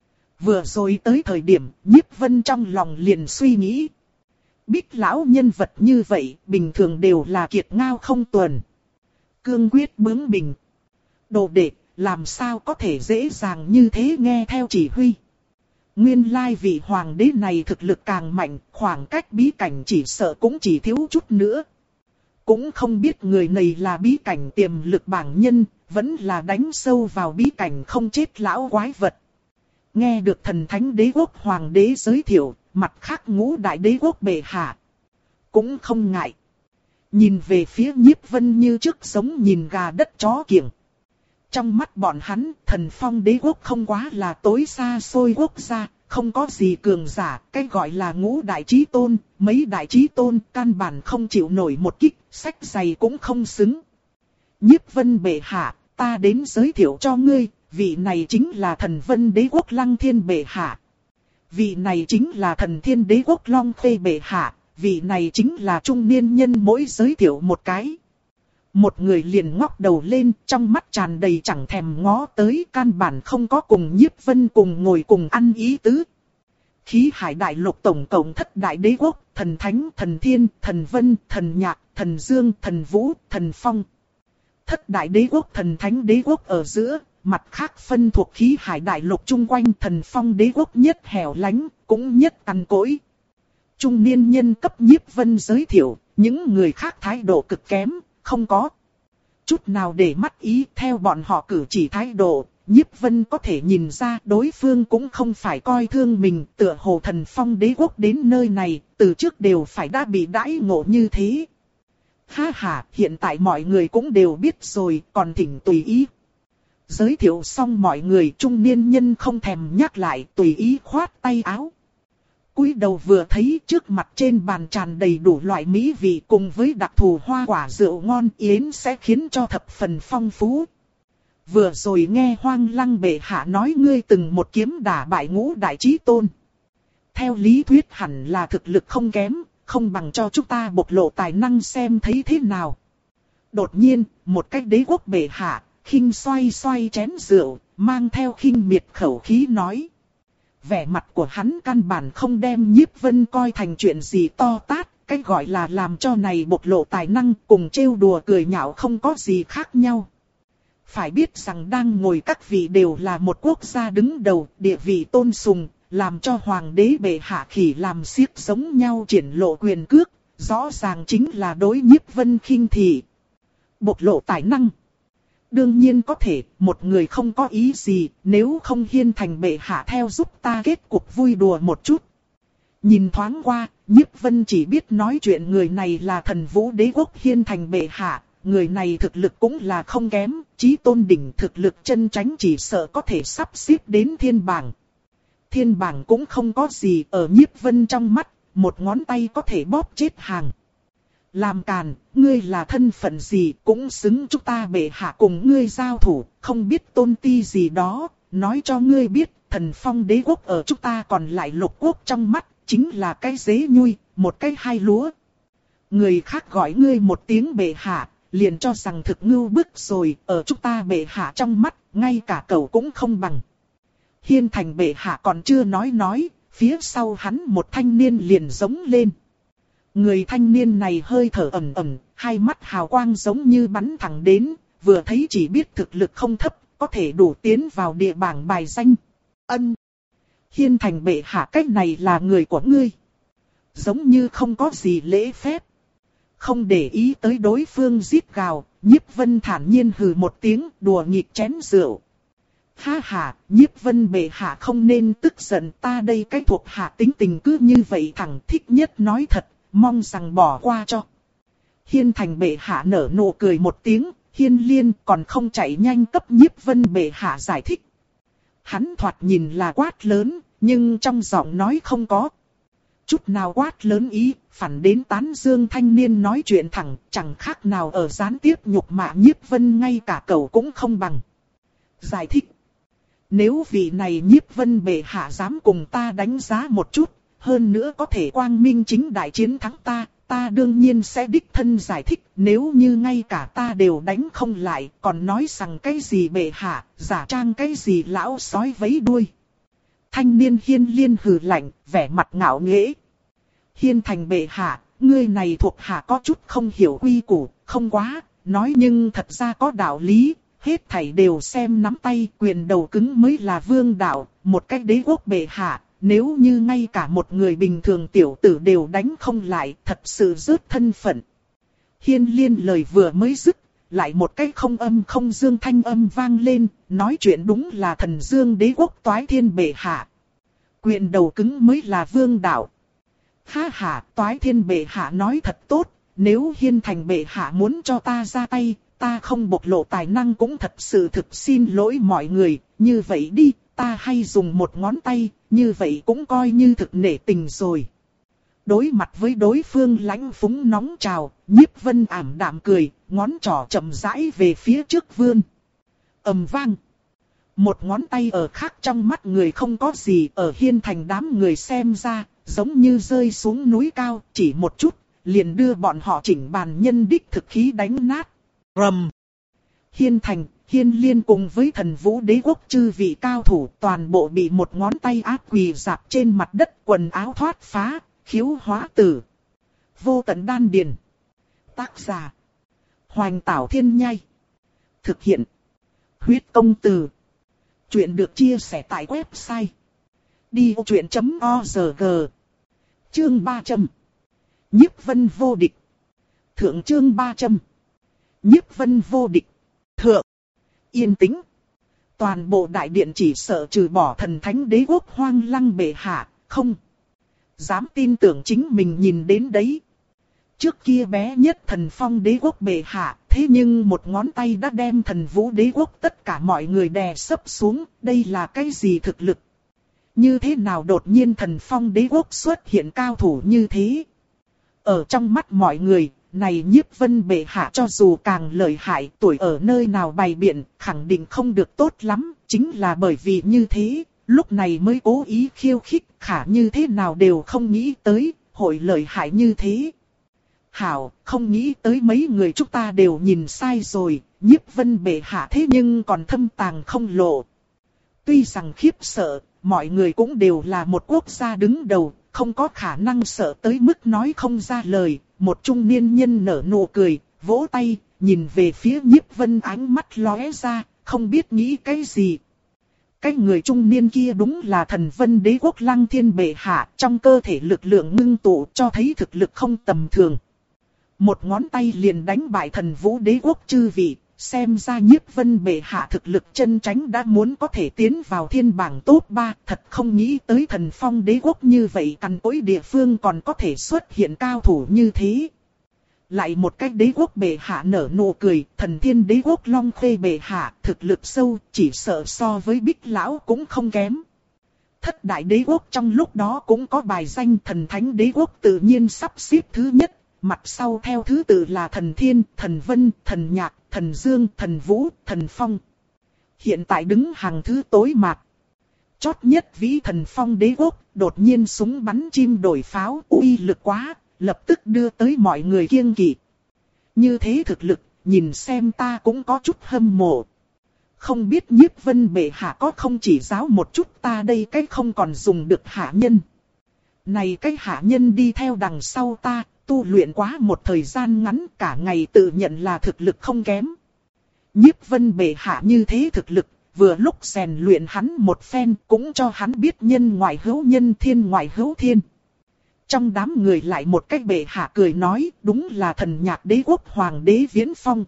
Vừa rồi tới thời điểm, Nhiếp Vân trong lòng liền suy nghĩ. Bích Lão nhân vật như vậy, bình thường đều là kiệt ngao không tuần. Cương quyết bướng bỉnh. Đồ đệ, làm sao có thể dễ dàng như thế nghe theo chỉ huy. Nguyên lai vị hoàng đế này thực lực càng mạnh, khoảng cách bí cảnh chỉ sợ cũng chỉ thiếu chút nữa. Cũng không biết người này là bí cảnh tiềm lực bảng nhân, vẫn là đánh sâu vào bí cảnh không chết lão quái vật. Nghe được thần thánh đế quốc hoàng đế giới thiệu, mặt khác ngũ đại đế quốc bệ hạ. Cũng không ngại. Nhìn về phía Nhiếp Vân như trước giống nhìn gà đất chó kiểng. Trong mắt bọn hắn, thần phong đế quốc không quá là tối xa xôi quốc gia, không có gì cường giả, cái gọi là ngũ đại chí tôn, mấy đại chí tôn, căn bản không chịu nổi một kích, sách giày cũng không xứng. Nhiếp Vân bệ hạ, ta đến giới thiệu cho ngươi, vị này chính là thần vân đế quốc lăng thiên bệ hạ. Vị này chính là thần thiên đế quốc long khê bệ hạ, vị này chính là trung niên nhân mỗi giới thiệu một cái. Một người liền ngóc đầu lên, trong mắt tràn đầy chẳng thèm ngó tới, căn bản không có cùng Nhiếp Vân cùng ngồi cùng ăn ý tứ. Khí hải đại lục tổng cộng thất đại đế quốc, thần thánh, thần thiên, thần vân, thần nhạc, thần dương, thần vũ, thần phong. Thất đại đế quốc thần thánh đế quốc ở giữa, mặt khác phân thuộc khí hải đại lục chung quanh thần phong đế quốc nhất hẻo lánh, cũng nhất cằn cỗi. Trung niên nhân cấp Nhiếp Vân giới thiệu, những người khác thái độ cực kém, không có chút nào để mắt ý. Theo bọn họ cử chỉ thái độ, Nhiếp Vân có thể nhìn ra đối phương cũng không phải coi thương mình, tựa hồ thần phong đế quốc đến nơi này, từ trước đều phải đã bị đãi ngộ như thế. Ha ha, hiện tại mọi người cũng đều biết rồi, còn thỉnh tùy ý. Giới thiệu xong mọi người, trung niên nhân không thèm nhắc lại, tùy ý khoát tay áo. Cúi đầu vừa thấy trước mặt trên bàn tràn đầy đủ loại mỹ vị cùng với đặc thù hoa quả rượu ngon yến sẽ khiến cho thập phần phong phú. Vừa rồi nghe Hoang Lăng bệ hạ nói ngươi từng một kiếm đả bại Ngũ Đại Chí Tôn. Theo lý thuyết hẳn là thực lực không kém, không bằng cho chúng ta bộc lộ tài năng xem thấy thế nào. Đột nhiên, một cái đế quốc bệ hạ, khinh xoay xoay chén rượu, mang theo khinh miệt khẩu khí nói. Vẻ mặt của hắn căn bản không đem Nhiếp Vân coi thành chuyện gì to tát, cái gọi là làm cho này bộc lộ tài năng cùng trêu đùa cười nhạo không có gì khác nhau. Phải biết rằng đang ngồi các vị đều là một quốc gia đứng đầu, địa vị tôn sùng, làm cho hoàng đế bệ hạ khỉ làm xiếc giống nhau triển lộ quyền cước, rõ ràng chính là đối Nhiếp Vân khinh thị. Bộc lộ tài năng. Đương nhiên có thể, một người không có ý gì, nếu không Hiên Thành bệ hạ theo giúp ta kết cuộc vui đùa một chút. Nhìn thoáng qua, Nhiếp Vân chỉ biết nói chuyện người này là thần vũ đế quốc Hiên Thành bệ hạ, người này thực lực cũng là không kém, Chí Tôn đỉnh thực lực chân chánh chỉ sợ có thể sắp xếp đến thiên bảng. Thiên bảng cũng không có gì, ở Nhiếp Vân trong mắt, một ngón tay có thể bóp chết hàng. Làm càn, ngươi là thân phận gì cũng xứng chúng ta bệ hạ cùng ngươi giao thủ, không biết tôn ti gì đó, nói cho ngươi biết, thần phong đế quốc ở chúng ta còn lại lục quốc trong mắt, chính là cái dế nhui, một cái hai lúa. Người khác gọi ngươi một tiếng bệ hạ, liền cho rằng thực ngưu bức rồi, ở chúng ta bệ hạ trong mắt, ngay cả cậu cũng không bằng. Hiên Thành bệ hạ còn chưa nói nói, phía sau hắn một thanh niên liền giống lên. Người thanh niên này hơi thở ẩm ẩm, hai mắt hào quang giống như bắn thẳng đến, vừa thấy chỉ biết thực lực không thấp, có thể đủ tiến vào địa bảng bài danh. Ân. Hiên Thành bệ hạ, cách này là người của ngươi. Giống như không có gì lễ phép. Không để ý tới đối phương giết gào, Nhiếp Vân thản nhiên hừ một tiếng, đùa nghịch chén rượu. Ha ha, Nhiếp Vân bệ hạ không nên tức giận, ta đây cái thuộc hạ tính tình cứ như vậy thẳng, thích nhất nói thật, mong rằng bỏ qua cho. Hiên Thành bệ hạ nở nụ cười một tiếng, Hiên Liên còn không chạy nhanh cấp Nhiếp Vân bệ hạ giải thích. Hắn thoạt nhìn là quát lớn, nhưng trong giọng nói không có chút nào quát lớn ý, phản đến tán dương thanh niên nói chuyện thẳng, chẳng khác nào ở gián tiếp nhục mạ Nhiếp Vân, ngay cả cậu cũng không bằng. Giải thích. Nếu vị này Nhiếp Vân bệ hạ dám cùng ta đánh giá một chút, hơn nữa có thể quang minh chính đại chiến thắng ta, ta đương nhiên sẽ đích thân giải thích. Nếu như ngay cả ta đều đánh không lại, còn nói rằng cái gì bệ hạ, giả trang cái gì lão sói vấy đuôi. Thanh niên Hiên Liên hừ lạnh, vẻ mặt ngạo nghễ. Hiên Thành bệ hạ, ngươi này thuộc hạ có chút không hiểu quy củ, không quá, nói nhưng thật ra có đạo lý. Hết thảy đều xem nắm tay, quyền đầu cứng mới là vương đạo, một cách đế quốc bệ hạ. Nếu như ngay cả một người bình thường tiểu tử đều đánh không lại, thật sự rớt thân phận. Hiên Liên lời vừa mới dứt, lại một cái không âm không dương thanh âm vang lên, nói chuyện đúng là thần dương đế quốc Toái Thiên bệ hạ. Quyền đầu cứng mới là vương đạo. Ha ha, Toái Thiên bệ hạ nói thật tốt, nếu Hiên Thành bệ hạ muốn cho ta ra tay, ta không bộc lộ tài năng cũng thật sự thực xin lỗi mọi người, như vậy đi, ta hay dùng một ngón tay, như vậy cũng coi như thực nể tình rồi. Đối mặt với đối phương lãnh phúng nóng trào, Nhiếp Vân ảm đạm cười, ngón trỏ chậm rãi về phía trước vươn. Ầm vang. Một ngón tay ở khác trong mắt người không có gì, ở Hiên Thành đám người xem ra, giống như rơi xuống núi cao, chỉ một chút, liền đưa bọn họ chỉnh bàn nhân đích thực khí đánh nát. Rầm. Hiên Thành, Hiên Liên cùng với Thần Vũ Đế quốc chư vị cao thủ toàn bộ bị một ngón tay áp quỳ dạp trên mặt đất, quần áo thoát phá, khiếu hóa tử. Vô tận đan điền. Tác giả: Hoành Tảo Thiên Nhai. Thực hiện: Huyết Công Từ. Chuyện được chia sẻ tại website đi ô chuyện chấm org. Chương ba trăm. Nhiếp Vân vô địch. Thượng chương ba trăm. Nhiếp Vân vô địch. Thượng. Yên tĩnh. Toàn bộ đại điện chỉ sợ trừ bỏ Thần Thánh Đế quốc Hoang Lăng bệ hạ, không dám tin tưởng chính mình nhìn đến đấy. Trước kia bé nhất Thần Phong Đế quốc bệ hạ, thế nhưng một ngón tay đã đem Thần Vũ Đế quốc tất cả mọi người đè sấp xuống, đây là cái gì thực lực? Như thế nào đột nhiên Thần Phong Đế quốc xuất hiện cao thủ như thế? Ở trong mắt mọi người, này Nhiếp Vân bệ hạ cho dù càng lợi hại, tuổi ở nơi nào bày biện, khẳng định không được tốt lắm, chính là bởi vì như thế, lúc này mới cố ý khiêu khích, khả như thế nào đều không nghĩ tới, hội lợi hại như thế. Hảo, không nghĩ tới mấy người chúng ta đều nhìn sai rồi, Nhiếp Vân bệ hạ thế nhưng còn thâm tàng không lộ. Tuy rằng khiếp sợ, mọi người cũng đều là một quốc gia đứng đầu, không có khả năng sợ tới mức nói không ra lời. Một trung niên nhân nở nụ cười, vỗ tay, nhìn về phía Nhiếp Vân, ánh mắt lóe ra, không biết nghĩ cái gì. Cái người trung niên kia đúng là Thần Vân Đế quốc Lăng Thiên bệ hạ, trong cơ thể lực lượng ngưng tụ cho thấy thực lực không tầm thường. Một ngón tay liền đánh bại Thần Vũ Đế quốc chư vị, xem ra Nhiếp Vân bệ hạ thực lực chân tránh đã muốn có thể tiến vào thiên bảng top ba, thật không nghĩ tới Thần Phong Đế quốc như vậy cằn cỗi địa phương còn có thể xuất hiện cao thủ như thế. Lại một cách đế quốc bệ hạ nở nụ cười, Thần Thiên Đế quốc Long Khê bệ hạ thực lực sâu, chỉ sợ so với Bích Lão cũng không kém. Thất đại đế quốc trong lúc đó cũng có bài danh, Thần Thánh Đế quốc tự nhiên sắp xếp thứ nhất, mặt sau theo thứ tự là Thần Thiên, Thần Vân, Thần Nhạc, Thần Dương, Thần Vũ, Thần Phong. Hiện tại đứng hàng thứ tối mạt. Chót nhất vĩ Thần Phong Đế quốc, đột nhiên súng bắn chim đổi pháo, uy lực quá, lập tức đưa tới mọi người kiêng kỵ. Như thế thực lực, nhìn xem ta cũng có chút hâm mộ. Không biết Nhiếp Vân bệ hạ có không chỉ giáo một chút ta đây cái không còn dùng được hạ nhân. Này cái hạ nhân đi theo đằng sau ta, tu luyện quá một thời gian ngắn, cả ngày tự nhận là thực lực không kém. Nhiếp Vân bệ hạ như thế thực lực, vừa lúc rèn luyện hắn một phen, cũng cho hắn biết nhân ngoại hữu nhân, thiên ngoại hữu thiên. Trong đám người lại một cách bệ hạ cười nói, đúng là Thần Nhạc Đế quốc Hoàng đế Viễn Phong.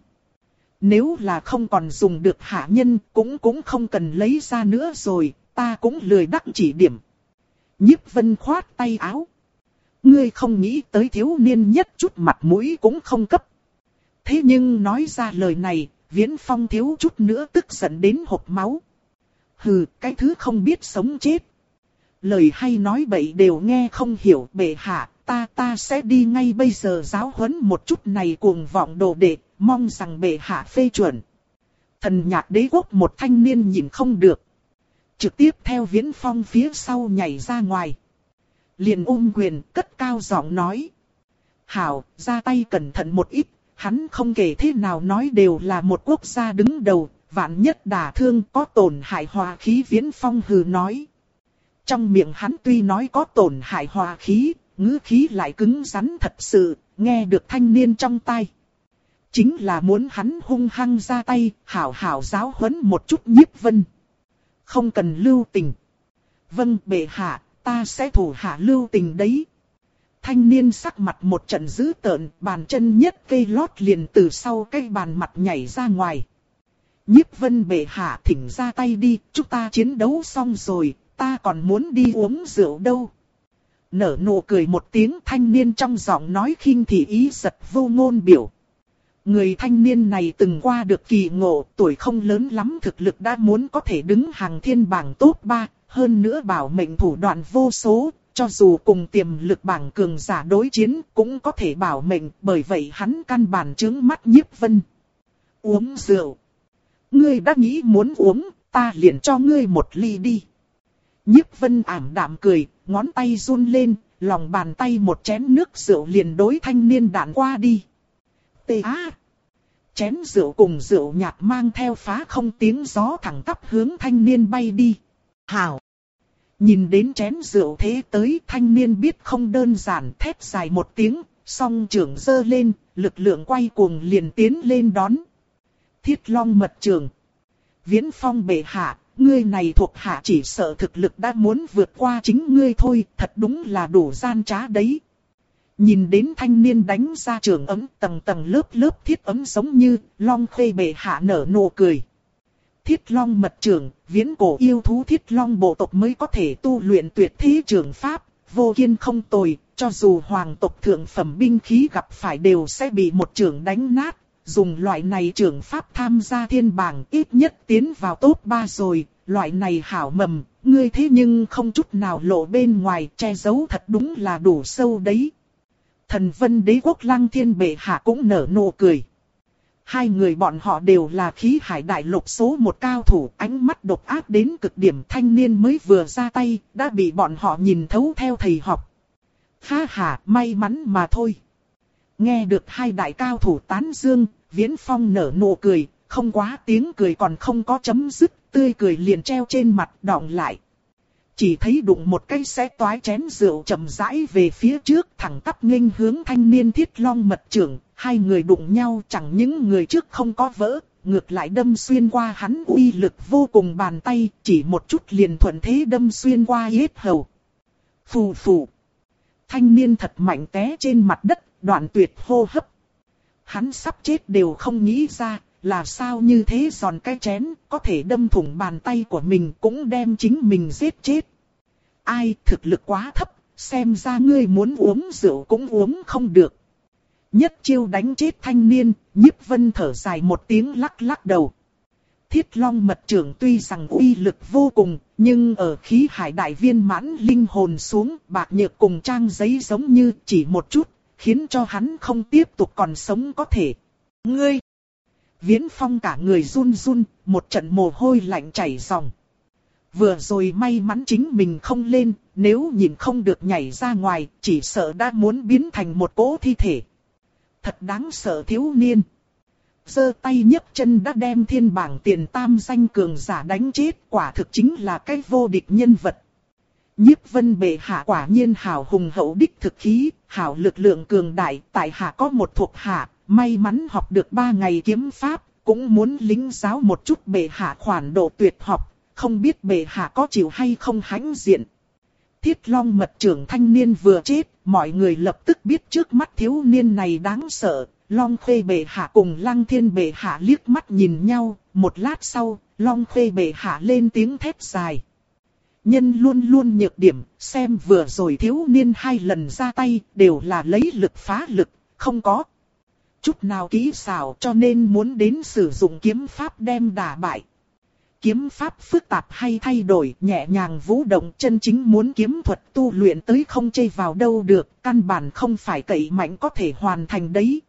Nếu là không còn dùng được hạ nhân, cũng cũng không cần lấy ra nữa rồi, ta cũng lười đắc chỉ điểm. Nhiếp Vân khoát tay áo. Ngươi không nghĩ tới thiếu niên nhất chút mặt mũi cũng không cấp. Thế nhưng nói ra lời này, Viễn Phong thiếu chút nữa tức giận đến hộc máu. Hừ, cái thứ không biết sống chết. Lời hay nói bậy đều nghe không hiểu, bệ hạ, ta ta sẽ đi ngay bây giờ giáo huấn một chút này cuồng vọng đồ đệ, mong rằng bệ hạ phê chuẩn. Thần Nhạc Đế quốc một thanh niên nhìn không được, trực tiếp theo Viễn Phong phía sau nhảy ra ngoài. Liền ôm quyền cất cao giọng nói. Hảo, ra tay cẩn thận một ít, hắn không kể thế nào nói đều là một quốc gia đứng đầu, vạn nhất đả thương có tổn hại hòa khí. Viễn Phong hừ nói. Trong miệng hắn tuy nói có tổn hại hòa khí, ngữ khí lại cứng rắn thật sự, nghe được thanh niên trong tai. Chính là muốn hắn hung hăng ra tay, hảo hảo giáo huấn một chút Nhiếp Vân. Không cần lưu tình. Vâng bệ hạ, ta sẽ thủ hạ lưu tình đấy. Thanh niên sắc mặt một trận dữ tợn, bàn chân nhất cây lót liền từ sau cây bàn mặt nhảy ra ngoài. Nhiếp Vân bệ hạ thỉnh ra tay đi, chúng ta chiến đấu xong rồi, ta còn muốn đi uống rượu đâu. Nở nụ cười một tiếng, thanh niên trong giọng nói khinh thị ý giật vô ngôn biểu. Người thanh niên này từng qua được kỳ ngộ, tuổi không lớn lắm thực lực đã muốn có thể đứng hàng thiên bảng top ba, hơn nữa bảo mệnh thủ đoạn vô số, cho dù cùng tiềm lực bảng cường giả đối chiến cũng có thể bảo mệnh, bởi vậy hắn căn bản trướng mắt Nhiếp Vân. Uống rượu. Ngươi đã nghĩ muốn uống, ta liền cho ngươi một ly đi. Nhiếp Vân ảm đạm cười, ngón tay run lên, lòng bàn tay một chén nước rượu liền đối thanh niên đạn qua đi. Tê á! chén rượu cùng rượu nhạt mang theo phá không tiếng gió thẳng tắp hướng thanh niên bay đi. Hảo! Nhìn đến chén rượu thế tới, thanh niên biết không đơn giản, thét dài một tiếng, song trưởng giơ lên, lực lượng quay cuồng liền tiến lên đón. Thiết Long mật trưởng. Viễn Phong bệ hạ, ngươi này thuộc hạ chỉ sợ thực lực đã muốn vượt qua chính ngươi thôi, thật đúng là đủ gian trá đấy. Nhìn đến thanh niên đánh ra trường ấm, tầng tầng lớp lớp thiết ấm giống như, Long Khuê bệ hạ nở nụ cười. Thiết Long mật trưởng, viễn cổ yêu thú Thiết Long bộ tộc mới có thể tu luyện tuyệt thế trường pháp, vô kiên không tồi, cho dù hoàng tộc thượng phẩm binh khí gặp phải đều sẽ bị một trưởng đánh nát. Dùng loại này trường pháp tham gia thiên bảng ít nhất tiến vào top ba rồi, loại này hảo mầm, ngươi thế nhưng không chút nào lộ bên ngoài, che giấu thật đúng là đủ sâu đấy. Thần Vân Đế quốc Lăng Thiên bệ hạ cũng nở nụ cười. Hai người bọn họ đều là khí hải đại lục số một cao thủ, ánh mắt độc ác đến cực điểm, thanh niên mới vừa ra tay, đã bị bọn họ nhìn thấu theo thầy học. Ha ha, may mắn mà thôi. Nghe được hai đại cao thủ tán dương, Viễn Phong nở nụ cười, không quá tiếng cười còn không có chấm dứt, tươi cười liền treo trên mặt đọng lại. Chỉ thấy đụng một cái xé toái chén rượu chậm rãi về phía trước, thẳng tắp nghênh hướng thanh niên Thiết Long mật trưởng, hai người đụng nhau chẳng những người trước không có vỡ, ngược lại đâm xuyên qua hắn uy lực vô cùng bàn tay, chỉ một chút liền thuận thế đâm xuyên qua yết hầu. Phù phù. Thanh niên thật mạnh té trên mặt đất, đoạn tuyệt hô hấp. Hắn sắp chết đều không nghĩ ra, là sao như thế giòn cái chén, có thể đâm thủng bàn tay của mình cũng đem chính mình giết chết. Ai, thực lực quá thấp, xem ra ngươi muốn uống rượu cũng uống không được. Nhất chiêu đánh chết thanh niên, Nhiếp Vân thở dài một tiếng lắc lắc đầu. Thiết Long mật trưởng tuy rằng uy lực vô cùng, nhưng ở khí hải đại viên mãn linh hồn xuống, bạc nhược cùng trang giấy giống như chỉ một chút, khiến cho hắn không tiếp tục còn sống có thể. Ngươi! Viễn Phong cả người run run, một trận mồ hôi lạnh chảy ròng. Vừa rồi may mắn chính mình không lên, nếu nhìn không được nhảy ra ngoài, chỉ sợ đã muốn biến thành một cỗ thi thể. Thật đáng sợ thiếu niên. Giơ tay nhấc chân đã đem thiên bảng tiền tam danh cường giả đánh chết, quả thực chính là cái vô địch nhân vật. Nhiếp Vân bệ hạ quả nhiên hảo hùng hậu đích thực khí, hảo lực lượng cường đại, tại hạ có một thuộc hạ, may mắn học được ba ngày kiếm pháp, cũng muốn lĩnh giáo một chút bệ hạ khoản độ tuyệt học, không biết bệ hạ có chịu hay không hãnh diện. Thiết Long mật trưởng thanh niên vừa chết, mọi người lập tức biết trước mắt thiếu niên này đáng sợ. Long Khuê bệ hạ cùng Lăng Thiên bệ hạ liếc mắt nhìn nhau, một lát sau, Long Khuê bệ hạ lên tiếng thét dài. Nhân luôn luôn nhược điểm, xem vừa rồi thiếu niên hai lần ra tay, đều là lấy lực phá lực, không có chút nào kỹ xảo, cho nên muốn đến sử dụng kiếm pháp đem đả bại. Kiếm pháp phức tạp hay thay đổi, nhẹ nhàng vũ động, chân chính muốn kiếm thuật tu luyện tới không chê vào đâu được, căn bản không phải cậy mạnh có thể hoàn thành đấy.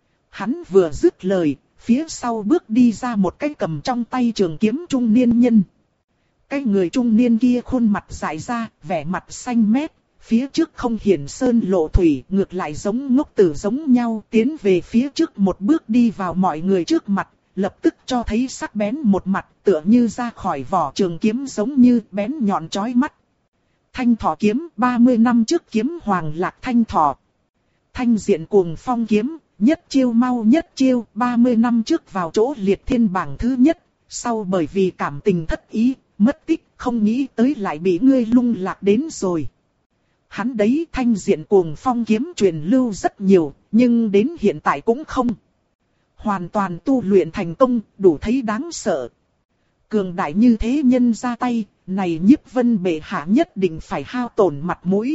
Hắn vừa dứt lời, phía sau bước đi ra một cái cầm trong tay trường kiếm trung niên nhân. Cái người trung niên kia khuôn mặt dại ra, vẻ mặt xanh mét, phía trước không hiển sơn lộ thủy, ngược lại giống ngốc tử giống nhau, tiến về phía trước một bước đi vào mọi người trước mặt, lập tức cho thấy sắc bén một mặt, tựa như ra khỏi vỏ trường kiếm giống như bén nhọn chói mắt. Thanh Thọ kiếm, ba mươi năm trước kiếm hoàng lạc Thanh Thọ. Thanh Diện Cuồng Phong kiếm, nhất chiêu mau nhất chiêu, ba mươi năm trước vào chỗ liệt thiên bảng thứ nhất, sau bởi vì cảm tình thất ý, mất tích, không nghĩ tới lại bị ngươi lung lạc đến rồi. Hắn đấy Thanh Diện Cuồng Phong kiếm truyền lưu rất nhiều, nhưng đến hiện tại cũng không hoàn toàn tu luyện thành công, đủ thấy đáng sợ. Cường đại như thế nhân ra tay, này Nhiếp Vân bệ hạ nhất định phải hao tổn mặt mũi.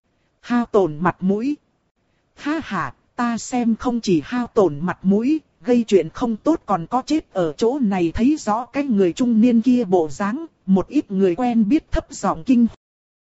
Hao tổn mặt mũi. Ha ha, ta xem không chỉ hao tổn mặt mũi, gây chuyện không tốt còn có chết ở chỗ này. Thấy rõ cái người trung niên kia bộ dáng, một ít người quen biết thấp giọng kinh